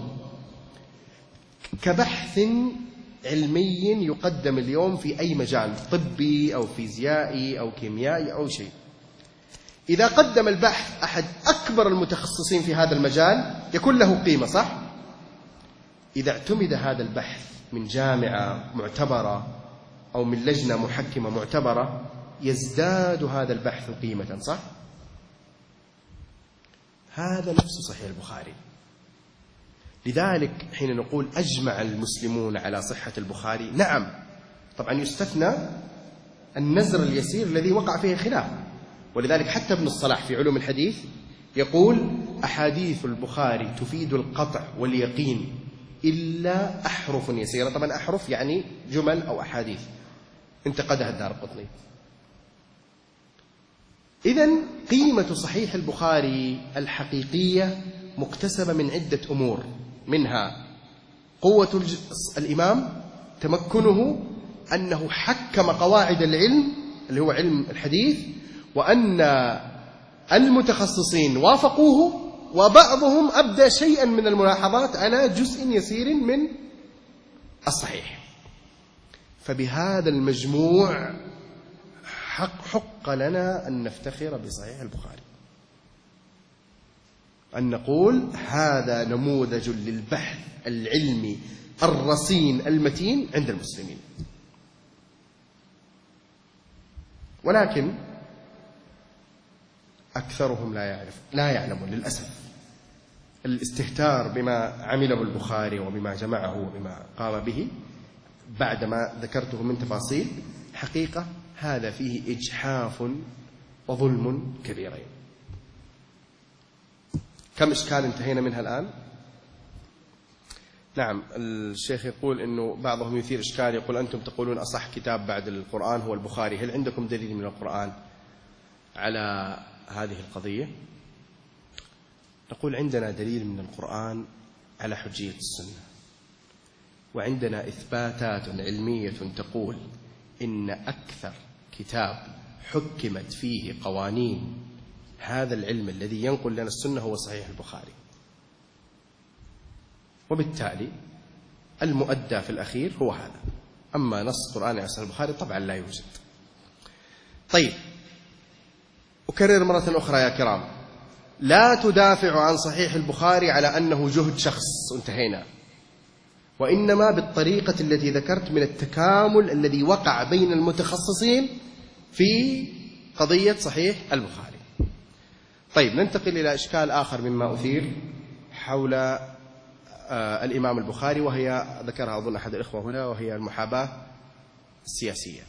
Speaker 3: كبحث علمي يقدم اليوم في أي مجال طبي أو فيزيائي أو كيميائي أو شيء. إذا قدم البحث أحد أكبر المتخصصين في هذا المجال يكون له قيمة، صح؟ إذا اعتمد هذا البحث من جامعة معتبرة أو من لجنة محكمة معتبرة يزداد هذا البحث قيمة، صح؟ هذا نفس صحيح البخاري. لذلك حين نقول أجمع المسلمون على صحة البخاري، نعم طبعا يستثنى النزر اليسير الذي وقع فيه خلاف. ولذلك حتى ابن الصلاح في علوم الحديث يقول أحاديث البخاري تفيد القطع واليقين إلا أحرف يسيرة. طبعا أحرف يعني جمل أو أحاديث انتقدها الدارقطني. إذن قيمة صحيح البخاري الحقيقية مكتسبة من عدة أمور، منها قوة الإمام، تمكنه أنه حكم قواعد العلم اللي هو علم الحديث، وأن المتخصصين وافقوه، وبعضهم أبدى شيئا من الملاحظات على جزء يسير من الصحيح. فبهذا المجموع حق لنا أن نفتخر بصحيح البخاري، أن نقول هذا نموذج للبحث العلمي الرصين المتين عند المسلمين. ولكن أكثرهم لا يعلمون للأسف. الاستهتار بما عمله البخاري وبما جمعه وبما قام به بعدما ذكرته من تفاصيل، حقيقة هذا فيه إجحاف وظلم كبيرين. كم إشكال انتهينا منها الآن؟ نعم، الشيخ يقول إنه بعضهم يثير إشكال، يقول أنتم تقولون أصح كتاب بعد القرآن هو البخاري، هل عندكم دليل من القرآن على هذه القضية؟ نقول عندنا دليل من القرآن على حجية السنة، وعندنا إثباتات علمية تقول إن أكثر كتاب حكمت فيه قوانين هذا العلم الذي ينقل لنا السنة هو صحيح البخاري، وبالتالي المؤدى في الأخير هو هذا. أما نص قرآني على صحيح البخاري طبعا لا يوجد. طيب، أكرر مرة أخرى يا كرام، لا تدافع عن صحيح البخاري على أنه جهد شخص انتهينا، وإنما بالطريقة التي ذكرت من التكامل الذي وقع بين المتخصصين في قضية صحيح البخاري. طيب، ننتقل إلى إشكال آخر مما أثير حول الإمام البخاري، وهي ذكرها أظن أحد الإخوة هنا، وهي المحاباة السياسية.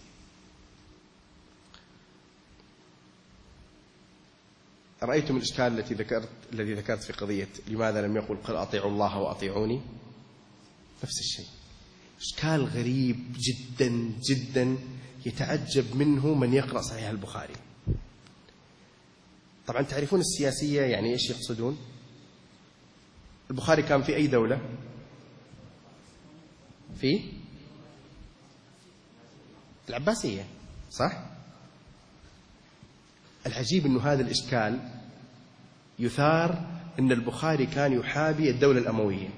Speaker 3: رأيتم الإشكال الذي ذكرت في قضية لماذا لم يقل قل أطيعوا الله وأطيعوني؟ نفس الشيء، إشكال غريب جدا جدا يتعجب منه من يقرأ صحيح البخاري. طبعا تعرفون السياسية يعني إيش يقصدون؟ البخاري كان في أي دولة؟ في العباسية، صح؟ العجيب أنه هذا الإشكال يثار أن البخاري كان يحابي الدولة الأموية.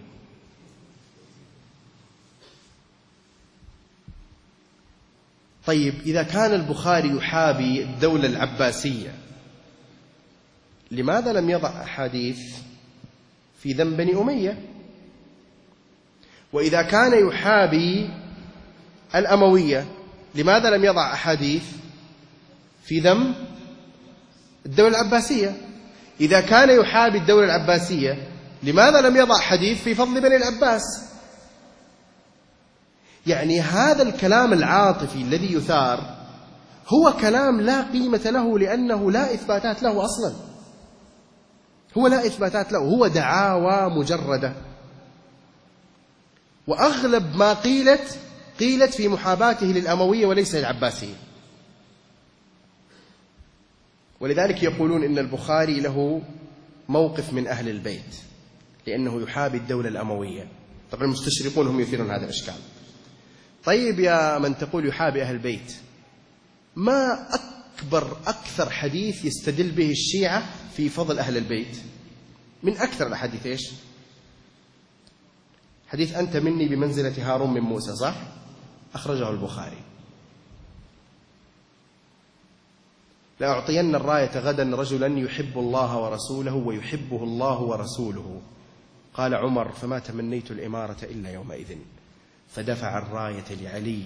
Speaker 3: طيب، إذا كان البخاري يحابي الدولة العباسية، لماذا لم يضع أحاديث في ذم بني أمية؟ وإذا كان يحابي الأموية، لماذا لم يضع أحاديث في ذم الدولة العباسية؟ إذا كان يحابي الدولة العباسية، لماذا لم يضع حديث في فضل بني العباس؟ يعني هذا الكلام العاطفي الذي يثار هو كلام لا قيمة له، لأنه لا إثباتات له أصلا، هو لا إثباتات له، هو دعاوى مجردة. وأغلب ما قيلت في محاباته للأموية وليس للعباسية. ولذلك يقولون إن البخاري له موقف من أهل البيت لأنه يحابي الدولة الأموية. طبعا المستشرقون هم يثيرون هذا الإشكال. طيب يا من تقول يحابي أهل البيت، ما أكثر حديث يستدل به الشيعة في فضل أهل البيت؟ من أكثر الأحاديث إيش؟ حديث أنت مني بمنزلة هارون من موسى، صح؟ أخرجه البخاري. لأعطين الراية غدا رجلا يحب الله ورسوله ويحبه الله ورسوله. قال عمر فما تمنيت الإمارة إلا يومئذ، فدفع الراية لعلي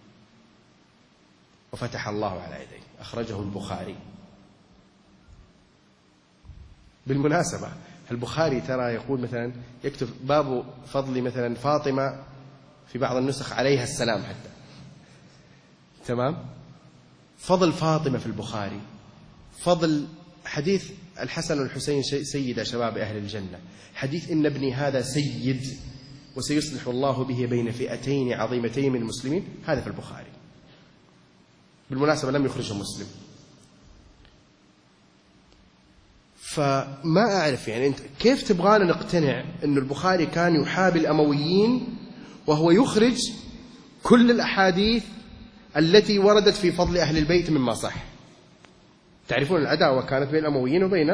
Speaker 3: وفتح الله على يديه. أخرجه البخاري. بالمناسبة البخاري ترى يقول مثلا يكتب باب فضل مثلا فاطمة في بعض النسخ عليها السلام حتى، تمام؟ فضل فاطمة في البخاري، فضل حديث الحسن والحسين سيد شباب أهل الجنة، حديث إن ابني هذا سيد وسيصلح الله به بين فئتين عظيمتين من المسلمين، هذا في البخاري. بالمناسبة لم يخرجه مسلم. فما أعرف يعني أنت كيف تبغانا نقتنع أن البخاري كان يحابي الأمويين وهو يخرج كل الأحاديث التي وردت في فضل أهل البيت مما صح. تعرفون العداوة كانت بين الأمويين وبين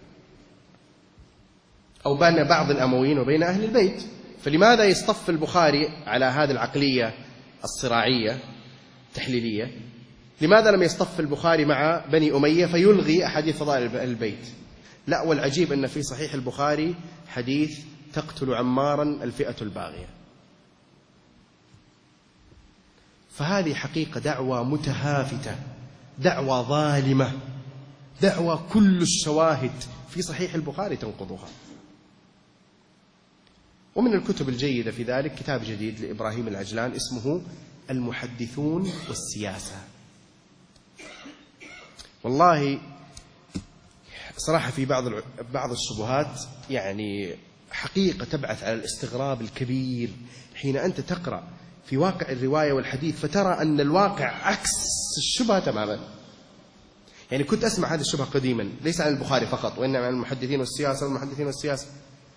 Speaker 3: بعض الأمويين وبين أهل البيت، فلماذا يصطف البخاري على هذه العقلية الصراعية التحليلية؟ لماذا لم يصطف البخاري مع بني أمية فيلغي أحاديث فضائل البيت؟ لا، والعجيب أن في صحيح البخاري حديث تقتل عمارا الفئة الباغية. فهذه حقيقة دعوة متهافتة، دعوة ظالمة، دعوة كل الشواهد في صحيح البخاري تنقضها. ومن الكتب الجيدة في ذلك كتاب جديد لإبراهيم العجلان اسمه المحدثون والسياسة. والله صراحة في بعض الشبهات يعني حقيقة تبعث على الاستغراب الكبير حين أنت تقرأ في واقع الرواية والحديث فترى أن الواقع عكس الشبهة تماما. يعني كنت أسمع هذه الشبهة قديما ليس عن البخاري فقط وإنما عن المحدثين والسياسة والمحدثين والسياسة.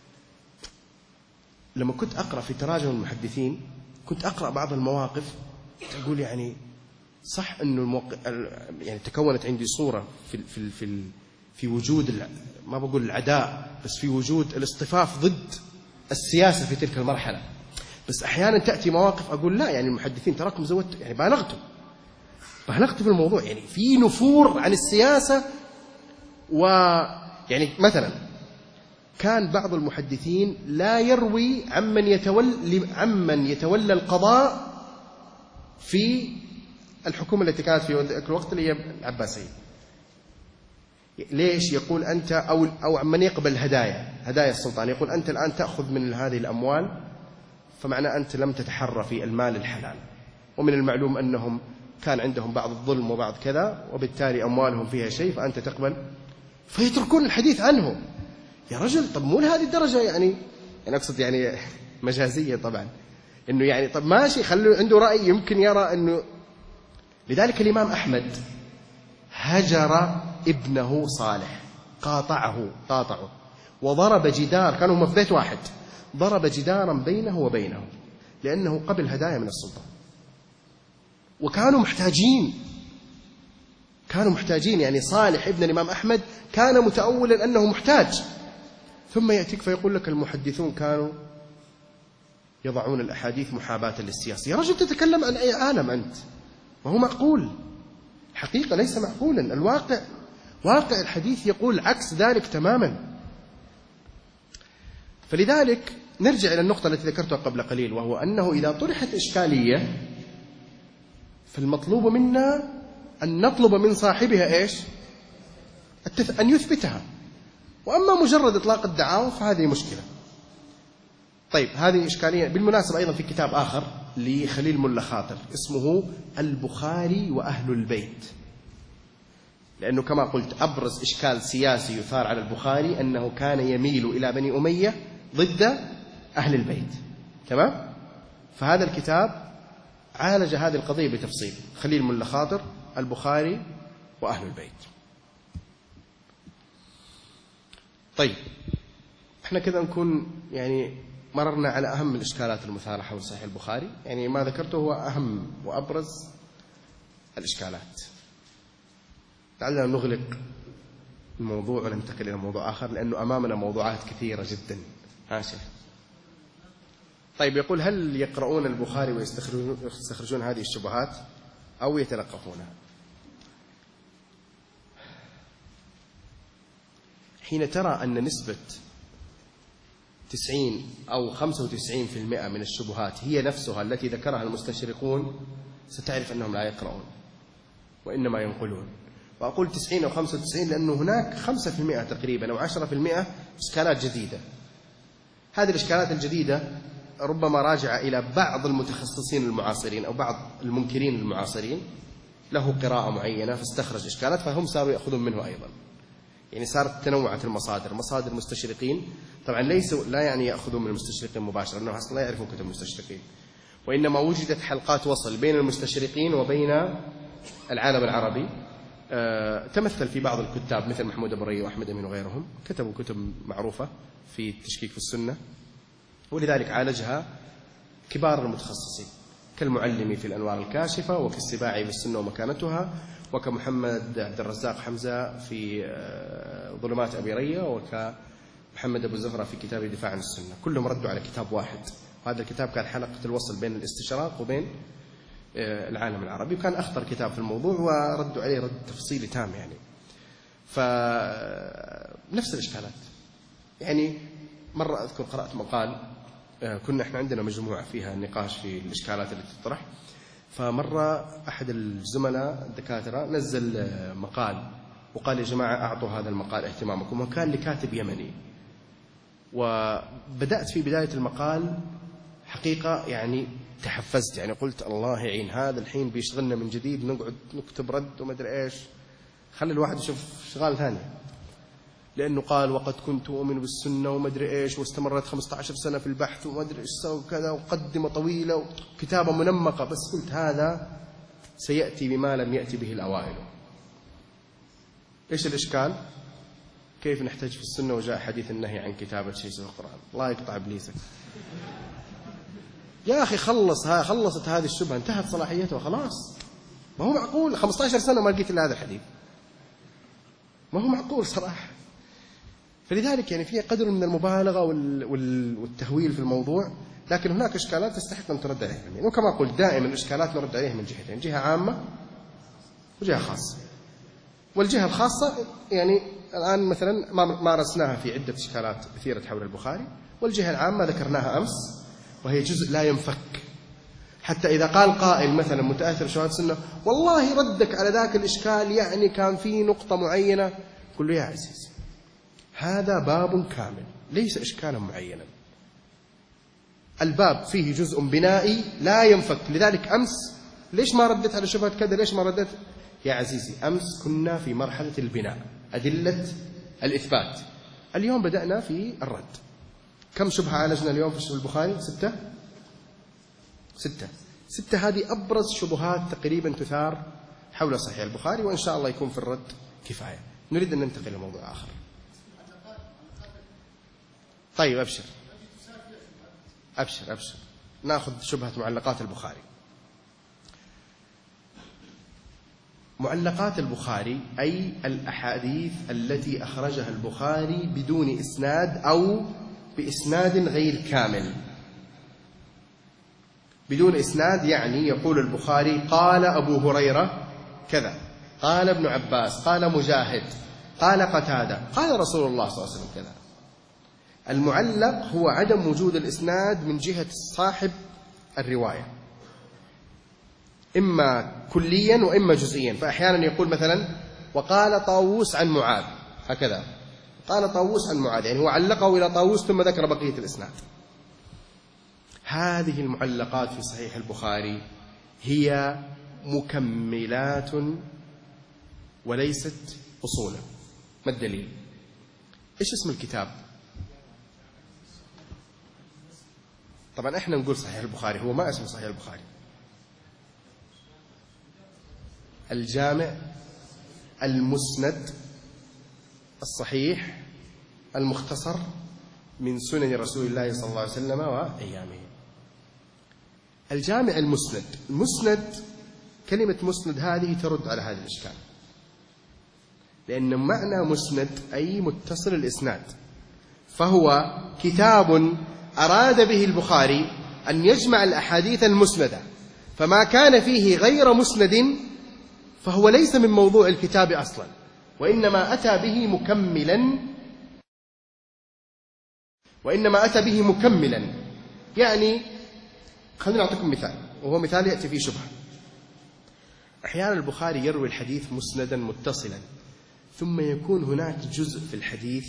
Speaker 3: لما كنت أقرأ في تراجم المحدثين كنت أقرأ بعض المواقف تقول يعني صح أنه يعني تكونت عندي صورة في وجود ما بقول العداء، بس في وجود الاصطفاف ضد السياسة في تلك المرحلة. بس أحيانا تأتي مواقف أقول لا، يعني المحدثين تراكم زودت، يعني بالغتوا في الموضوع، يعني في نفور عن السياسة. ويعني مثلا كان بعض المحدثين لا يروي عمن يتولى القضاء في الحكومة التي كانت في ذلك الوقت اللي هي العباسية. ليش؟ يقول أنت أو عمن يقبل هدايا السلطان، يقول أنت الآن تأخذ من هذه الأموال، فمعنى أنت لم تتحرى في المال الحلال، ومن المعلوم أنهم كان عندهم بعض الظلم وبعض كذا، وبالتالي أموالهم فيها شيء فأنت تقبل، فيتركون الحديث عنه. يا رجل طب مو لهذه الدرجة، يعني أقصد يعني مجازية طبعا، إنه يعني طب ماشي خلوا عنده رأي يمكن يرى إنه. لذلك الإمام أحمد هجر ابنه صالح، قاطعه وضرب جدار، كانوا هم في بيت واحد، ضرب جدارا بينه وبينه لأنه قبل هدايا من السلطان. وكانوا محتاجين، يعني صالح ابن الإمام أحمد كان متأولا أنه محتاج، ثم يأتيك فيقول لك المحدثون كانوا يضعون الأحاديث محاباة للسياسة. يا رجل تتكلم عن أي عالم أنت؟ وهو معقول؟ حقيقة ليس معقولا. واقع الحديث يقول عكس ذلك تماما. فلذلك نرجع إلى النقطة التي ذكرتها قبل قليل، وهو أنه إذا طرحت إشكالية فالمطلوب منا أن نطلب من صاحبها إيش؟ أن يثبتها. وأما مجرد إطلاق الدعاوى فهذه مشكلة. طيب هذه إشكالية. بالمناسبة أيضا في كتاب آخر لخليل ملا خاطر اسمه البخاري وأهل البيت، لأنه كما قلت أبرز إشكال سياسي يثار على البخاري أنه كان يميل إلى بني أمية ضد أهل البيت، تمام؟ فهذا الكتاب عالج هذه القضية بتفصيل. خليل ملا خاطر البخاري وأهل البيت. طيب احنا كذا نكون يعني مررنا على أهم الإشكالات المثارة حول صحيح البخاري، يعني ما ذكرته هو أهم وأبرز الإشكالات. تعالوا نغلق الموضوع وننتقل إلى موضوع آخر، لأنه أمامنا موضوعات كثيرة جدا. شيخ طيب يقول هل يقرؤون البخاري ويستخرجون هذه الشبهات أو يتلقفونها؟ حين ترى أن نسبة 90 أو 95% من الشبهات هي نفسها التي ذكرها المستشرقون ستعرف أنهم لا يقرؤون وإنما ينقلون. وأقول 90 أو 95 لأنه هناك 5% تقريبا أو 10% إشكالات جديدة. هذه الإشكالات الجديدة ربما راجعة إلى بعض المتخصصين المعاصرين أو بعض المنكرين المعاصرين، له قراءة معينة فاستخرج إشكالات فهم صاروا يأخذون منه أيضا. يعني صارت تنوعت المصادر، مصادر المستشرقين طبعا لا يعني يأخذون من المستشرقين مباشرة، لأنه أصلا لا يعرفون كتب المستشرقين، وإنما وجدت حلقات وصل بين المستشرقين وبين العالم العربي. تمثل في بعض الكتاب مثل محمود أبو الري وأحمد أمين وغيرهم، كتبوا كتب معروفة في التشكيك في السنة، ولذلك عالجها كبار المتخصصين كالمعلمي في الأنوار الكاشفة، وكالسباعي في السنة ومكانتها، وكمحمد عبد الرزاق حمزة في ظلمات أبي رية، وكمحمد أبو زهرة في كتاب دفاع عن السنة. كلهم ردوا على كتاب واحد، وهذا الكتاب كان حلقة الوصل بين الاستشراق وبين العالم العربي، وكان أخطر كتاب في الموضوع وردوا عليه رد تفصيلي تام. يعني فنفس الإشكالات. يعني مرة أذكر قرأت مقال، كنا إحنا عندنا مجموعة فيها نقاش في الإشكالات التي تطرح، فمرة أحد الزملاء الدكاترة نزل مقال وقال يا جماعة أعطوا هذا المقال اهتمامكم، وكان لكاتب يمني. وبدأت في بداية المقال حقيقة يعني تحفزت، يعني قلت الله يعين هذا الحين بيشغلنا من جديد، نقعد نكتب رد وما أدري إيش، خلي الواحد يشوف شغال ثاني. لأنه قال وقد كنت أؤمن بالسنة وما أدري إيش، واستمرت 15 سنة في البحث وما أدري إيش سوى كذا، وقدمة طويلة وكتابة منمقة. بس قلت هذا سيأتي بما لم يأتي به الأوائل. إيش الإشكال؟ كيف نحتاج في السنة وجاء حديث النهي عن كتابة شيء في القرآن؟ الله يقطع إبليسك يا أخي، خلصت هذه الشبهة، انتهت صلاحيتها خلاص. ما هو معقول 15 سنة ما لقيت إلا هذا الحديث، ما هو معقول صراحة. فلذلك يعني فيها قدر من المبالغة والتهويل في الموضوع، لكن هناك إشكالات تستحق أن ترد عليها. يعني وكما قلت دائما الإشكالات نرد عليها من جهتين، جهة عامة وجهة خاصة. والجهة الخاصة يعني الآن مثلا مارسناها في عدة إشكالات كثيرة حول البخاري، والجهة العامة ذكرناها أمس، وهي جزء لا ينفك. حتى إذا قال قائل مثلا متأثر شهادة السنة والله ردك على ذاك الإشكال يعني كان فيه نقطة معينة، قل له يا عزيزي هذا باب كامل ليس إشكالا معينا، الباب فيه جزء بنائي لا ينفك. لذلك أمس ليش ما ردت على شبهة كذا، ليش ما ردت يا عزيزي؟ أمس كنا في مرحلة البناء، أدلة الإثبات. اليوم بدأنا في الرد. كم شبهة عالجنا اليوم في البخاري؟ 6. هذه أبرز شبهات تقريبا تثار حول صحيح البخاري، وإن شاء الله يكون في الرد كفاية. نريد أن ننتقل لموضوع آخر. طيب أبشر نأخذ شبهة معلقات البخاري. معلقات البخاري أي الأحاديث التي أخرجها البخاري بدون إسناد أو بإسناد غير كامل. بدون إسناد يعني يقول البخاري قال أبو هريرة كذا، قال ابن عباس، قال مجاهد، قال قتادة، قال رسول الله صلى الله عليه وسلم كذا. المعلق هو عدم وجود الإسناد من جهة صاحب الرواية، إما كليا وإما جزئيا. فأحيانا يقول مثلا وقال طاووس عن معاذ، هكذا قال طاووس عن معاذ، يعني هو علقه إلى طاووس ثم ذكر بقية الإسناد. هذه المعلقات في صحيح البخاري هي مكملات وليست أصولا. ما الدليل؟ إيش اسم الكتاب؟ طبعا إحنا نقول صحيح البخاري، هو ما اسمه صحيح البخاري. الجامع المسند الصحيح المختصر من سنن رسول الله صلى الله عليه وسلم وأيامه. الجامع المسند. المسند كلمة مسند هذه ترد على هذا الإشكال، لأن معنى مسند أي متصل الإسناد، فهو كتاب أراد به البخاري أن يجمع الأحاديث المسندة، فما كان فيه غير مسند فهو ليس من موضوع الكتاب أصلا، وإنما أتى به مكملا. يعني خلينا نعطيكم مثال، وهو مثال يأتي فيه شبهة. أحيانا البخاري يروي الحديث مسندا متصلا، ثم يكون هناك جزء في الحديث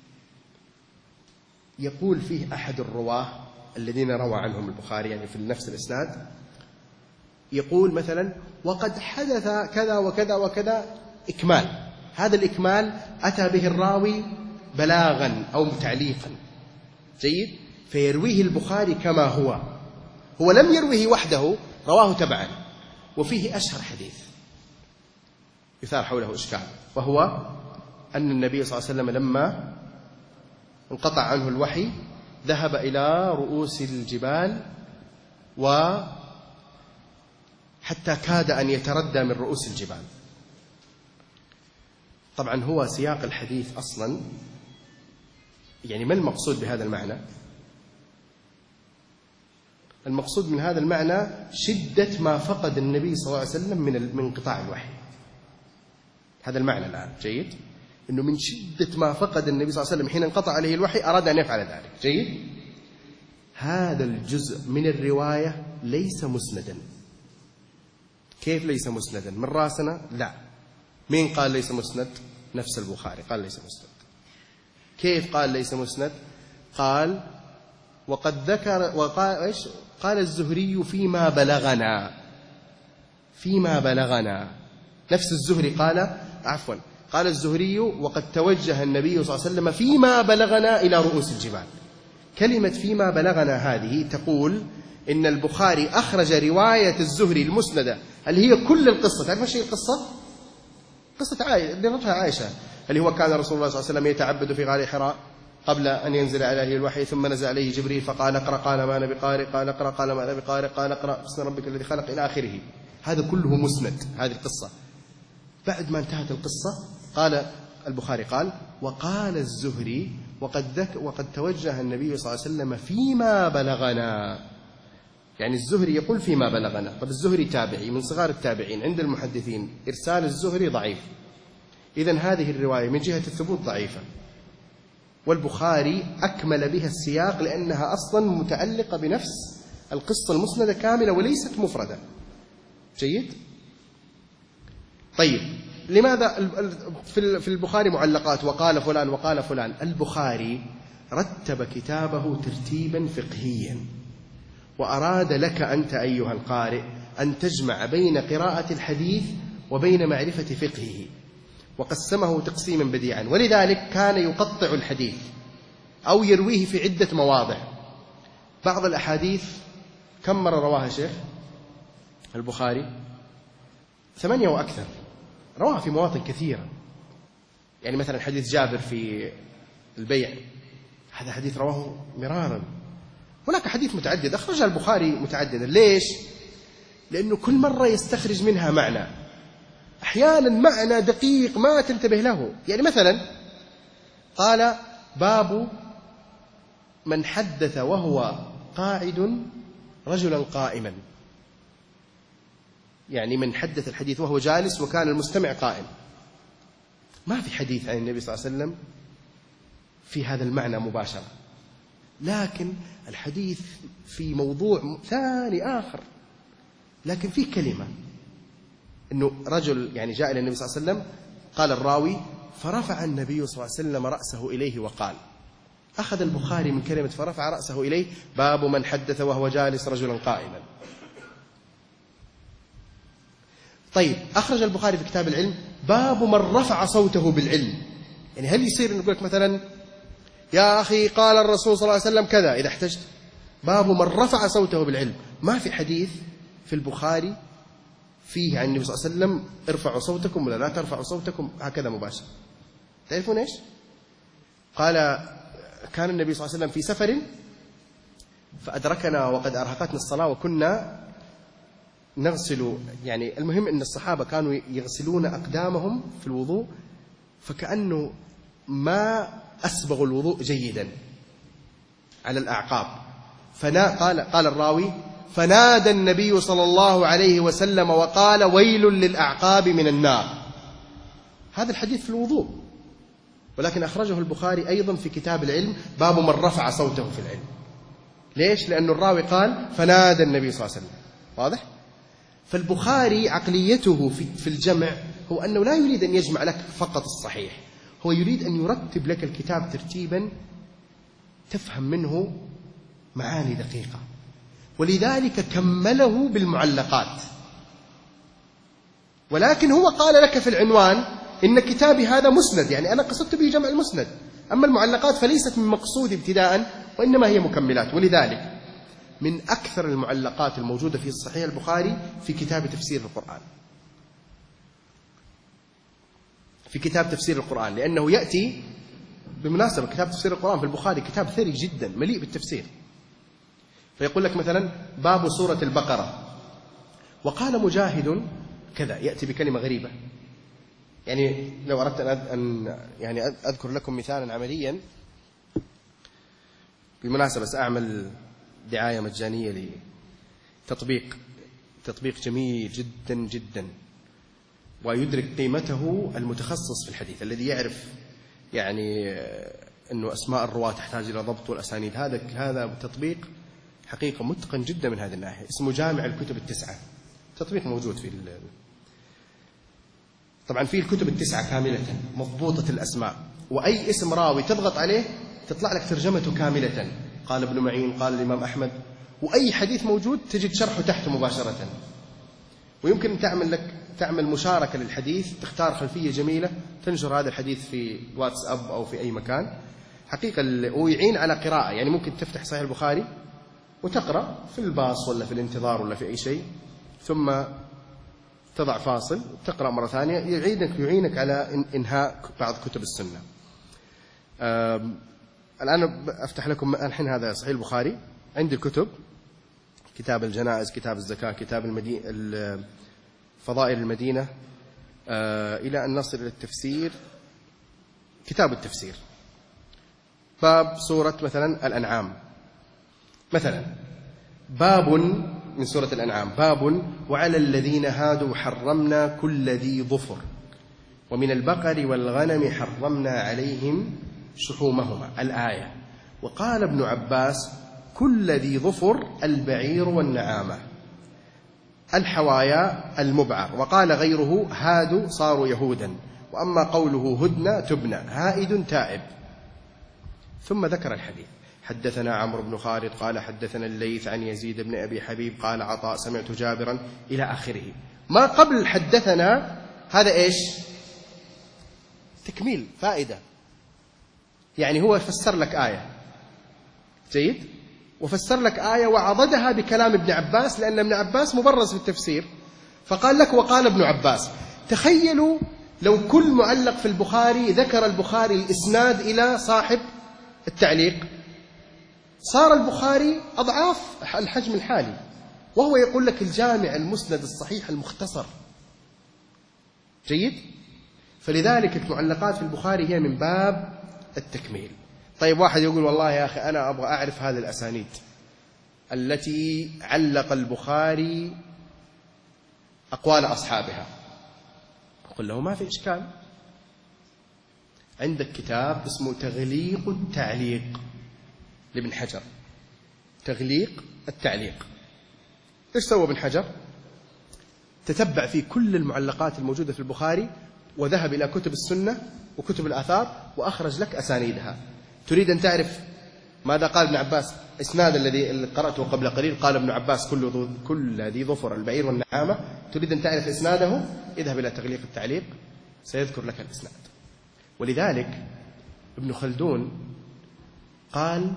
Speaker 3: يقول فيه أحد الرواه الذين روى عنهم البخاري، يعني في نفس الإسناد، يقول مثلا وقد حدث كذا وكذا وكذا، إكمال. هذا الإكمال أتى به الراوي بلاغا أو تعليقا، جيد، فيرويه البخاري كما هو لم يرويه وحده، رواه تبعا، وفيه أشهر حديث يثار حوله إشكال، وهو أن النبي صلى الله عليه وسلم لما انقطع عنه الوحي ذهب إلى رؤوس الجبال وحتى كاد أن يتردى من رؤوس الجبال. طبعا هو سياق الحديث أصلا، يعني ما المقصود بهذا المعنى؟ المقصود من هذا المعنى شدة ما فقد النبي صلى الله عليه وسلم من انقطاع الوحي. هذا المعنى الآن، جيد، إنه من شدة ما فقد النبي صلى الله عليه وسلم حين انقطع عليه الوحي أراد أن يفعل ذلك، جيد. هذا الجزء من الرواية ليس مسندا. كيف ليس مسندا؟ من راسنا؟ لا. مين قال ليس مسند؟ نفس البخاري قال ليس مسند. كيف قال ليس مسند؟ قال وقد ذكر وقال إيش؟ قال الزهري فيما بلغنا. نفس الزهري قال الزهري وقد توجه النبي صلى الله عليه وسلم فيما بلغنا إلى رؤوس الجبال. كلمة فيما بلغنا هذه تقول إن البخاري أخرج رواية الزهري المسندة اللي هي كل القصة. تعرف ايش هي القصة؟ قصة عائشة اللي هو كان رسول الله صلى الله عليه وسلم يتعبد في غار حراء قبل أن ينزل عليه الوحي، ثم نزل عليه جبريل فقال اقرأ، قال ما أنا بقارئ، قال اقرأ، قال ما أنا بقارئ، قال اقرأ باسم ربك الذي خلق، إلى آخره. هذا كله مسند، هذه القصة. بعد ما انتهت القصة قال البخاري قال وقال الزهري وقد توجه النبي صلى الله عليه وسلم فيما بلغنا. يعني الزهري يقول فيما بلغنا. طب الزهري تابعي من صغار التابعين، عند المحدثين إرسال الزهري ضعيف، إذن هذه الرواية من جهة الثبوت ضعيفة، والبخاري أكمل بها السياق لأنها أصلا متعلقة بنفس القصة المسندة كاملة وليست مفردة، جيد. طيب لماذا في البخاري معلقات وقال فلان وقال فلان؟ البخاري رتب كتابه ترتيبا فقهيا، وأراد لك أنت أيها القارئ أن تجمع بين قراءة الحديث وبين معرفة فقهه، وقسمه تقسيما بديعا، ولذلك كان يقطع الحديث أو يرويه في عدة مواضع. بعض الأحاديث كم مرة رواها شيخ البخاري؟ 8 وأكثر، رواها في مواطن كثيرة. يعني مثلا حديث جابر في البيع، هذا حديث رواه مرارا. هناك حديث متعدد أخرجها البخاري متعددا. ليش؟ لأنه كل مرة يستخرج منها معنى، أحيانا معنى دقيق ما تنتبه له. يعني مثلا قال باب من حدث وهو قاعد رجلا قائما، يعني من حدث الحديث وهو جالس وكان المستمع قائم. ما في حديث عن النبي صلى الله عليه وسلم في هذا المعنى مباشرة، لكن الحديث في موضوع ثاني آخر، لكن فيه كلمة أنه رجل يعني جاء إلى النبي صلى الله عليه وسلم، قال الراوي فرفع النبي صلى الله عليه وسلم رأسه إليه وقال. أخذ البخاري من كلمة فرفع رأسه إليه باب من حدث وهو جالس رجلا قائما. طيب أخرج البخاري في كتاب العلم باب من رفع صوته بالعلم. يعني هل يصير نقول لك مثلا يا أخي قال الرسول صلى الله عليه وسلم كذا إذا احتجت؟ باب من رفع صوته بالعلم. ما في حديث في البخاري فيه عن النبي صلى الله عليه وسلم ارفعوا صوتكم ولا لا ترفعوا صوتكم هكذا مباشر. تعرفون إيش؟ قال كان النبي صلى الله عليه وسلم في سفر فأدركنا وقد أرهقتنا الصلاة وكنا نغسل، يعني المهم أن الصحابة كانوا يغسلون أقدامهم في الوضوء، فكأنه ما أسبغوا الوضوء جيدا على الأعقاب. قال الراوي فنادى النبي صلى الله عليه وسلم وقال ويل للأعقاب من النار. هذا الحديث في الوضوء، ولكن أخرجه البخاري أيضا في كتاب العلم باب من رفع صوته في العلم. ليش؟ لأن الراوي قال فنادى النبي صلى الله عليه وسلم. واضح؟ فالبخاري عقليته في الجمع هو أنه لا يريد أن يجمع لك فقط الصحيح، هو يريد أن يرتب لك الكتاب ترتيبا تفهم منه معاني دقيقة، ولذلك كمله بالمعلقات. ولكن هو قال لك في العنوان إن كتابي هذا مسند، يعني أنا قصدت به جمع المسند، أما المعلقات فليست من مقصودي ابتداء وإنما هي مكملات. ولذلك من أكثر المعلقات الموجودة في صحيح البخاري في كتاب تفسير القرآن، في كتاب تفسير القرآن، لأنه يأتي بمناسبة كتاب تفسير القرآن في البخاري كتاب ثري جدا مليء بالتفسير. فيقول لك مثلا باب سورة البقرة وقال مجاهد كذا، يأتي بكلمة غريبة. يعني لو أردت أن يعني أذكر لكم مثالا عمليا، بالمناسبة سأعمل دعاية مجانية لتطبيق جميل جدا جدا ويدرك قيمته المتخصص في الحديث الذي يعرف يعني أنه أسماء الرواة تحتاج إلى ضبط والأسانيد. هذا تطبيق حقيقة متقن جدا من هذه الناحية، اسمه جامع الكتب التسعة. تطبيق موجود في طبعا فيه الكتب التسعة كاملة مضبوطة الأسماء، وأي اسم راوي تضغط عليه تطلع لك ترجمته كاملة، قال ابن معين، قال الإمام أحمد، وأي حديث موجود تجد شرحه تحته مباشرة. ويمكن تعمل مشاركة للحديث، تختار خلفية جميلة تنشر هذا الحديث في واتساب أو في أي مكان حقيقة، ويعين على قراءة. يعني ممكن تفتح صحيح البخاري وتقرأ في الباص ولا في الانتظار ولا في أي شيء، ثم تضع فاصل تقرأ مرة ثانية، يعينك على إنهاء بعض كتب السنة. الآن أفتح لكم الحين هذا صحيح البخاري، عندي الكتب: كتاب الجنائز، كتاب الزكاة، كتاب فضائل المدينة، إلى أن نصل إلى التفسير، كتاب التفسير، باب سورة مثلا الأنعام، مثلا باب من سورة الأنعام: باب وعلى الذين هادوا حرمنا كل ذي ظفر ومن البقر والغنم حرمنا عليهم شحومهما، الآية. وقال ابن عباس: كل ذي ظفر البعير والنعامة، الحوايا المبعر. وقال غيره: هادوا صاروا يهودا، وأما قوله هدنا تبنا هائد تائب. ثم ذكر الحديث: حدثنا عمرو بن خالد قال حدثنا الليث عن يزيد بن أبي حبيب قال عطاء سمعت جابرا إلى آخره. ما قبل حدثنا هذا إيش؟ تكميل، فائدة. يعني هو فسر لك آية، جيد، وفسر لك آية وعضدها بكلام ابن عباس، لأن ابن عباس مبرز في التفسير، فقال لك وقال ابن عباس. تخيلوا لو كل معلق في البخاري ذكر البخاري الإسناد إلى صاحب التعليق، صار البخاري أضعاف الحجم الحالي، وهو يقول لك الجامع المسند الصحيح المختصر، جيد. فلذلك المعلقات في البخاري هي من باب التكميل. طيب واحد يقول والله يا أخي أنا أبغى أعرف هذه الأسانيد التي علق البخاري أقوال أصحابها، أقول له ما في إشكال، عندك كتاب اسمه تغليق التعليق لابن حجر، تغليق التعليق. إيش سوى ابن حجر؟ تتبع فيه كل المعلقات الموجودة في البخاري، وذهب إلى كتب السنة وكتب الآثار وأخرج لك أسانيدها. تريد أن تعرف ماذا قال ابن عباس؟ إسناد الذي قرأته قبل قليل، قال ابن عباس كل ذي ظفر البعير والنعامة. تريد أن تعرف إسناده؟ اذهب إلى تغليق التعليق سيذكر لك الإسناد. ولذلك ابن خلدون قال: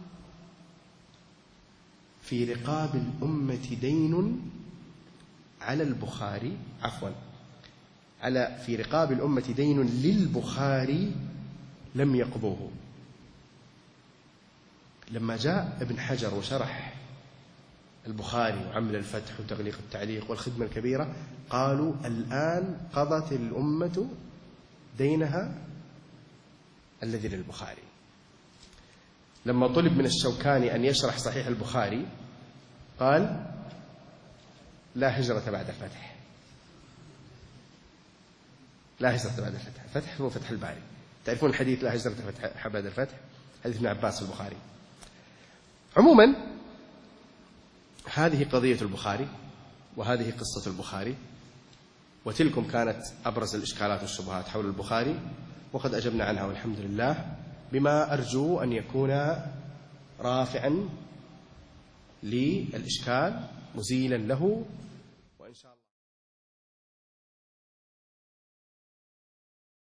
Speaker 3: في رقاب الأمة دين على البخاري، في رقاب الأمة دين للبخاري لم يقضوه. لما جاء ابن حجر وشرح البخاري وعمل الفتح وتغليق التعليق والخدمة الكبيرة، قالوا الآن قضت الأمة دينها الذي للبخاري. لما طلب من الشوكاني أن يشرح صحيح البخاري قال: لا هجرة بعد الفتح، لا هجرة بعد الفتح. الفتح هو فتح الباري. تعرفون الحديث لا هجرة بعد الفتح، حديث ابن عباس في البخاري. عموما هذه قضية البخاري، وهذه قصة البخاري، وتلكم كانت أبرز الإشكالات والشبهات حول البخاري، وقد أجبنا عنها والحمد لله، بما أرجو أن يكون رافعا للإشكال مزيلا له، وإن شاء الله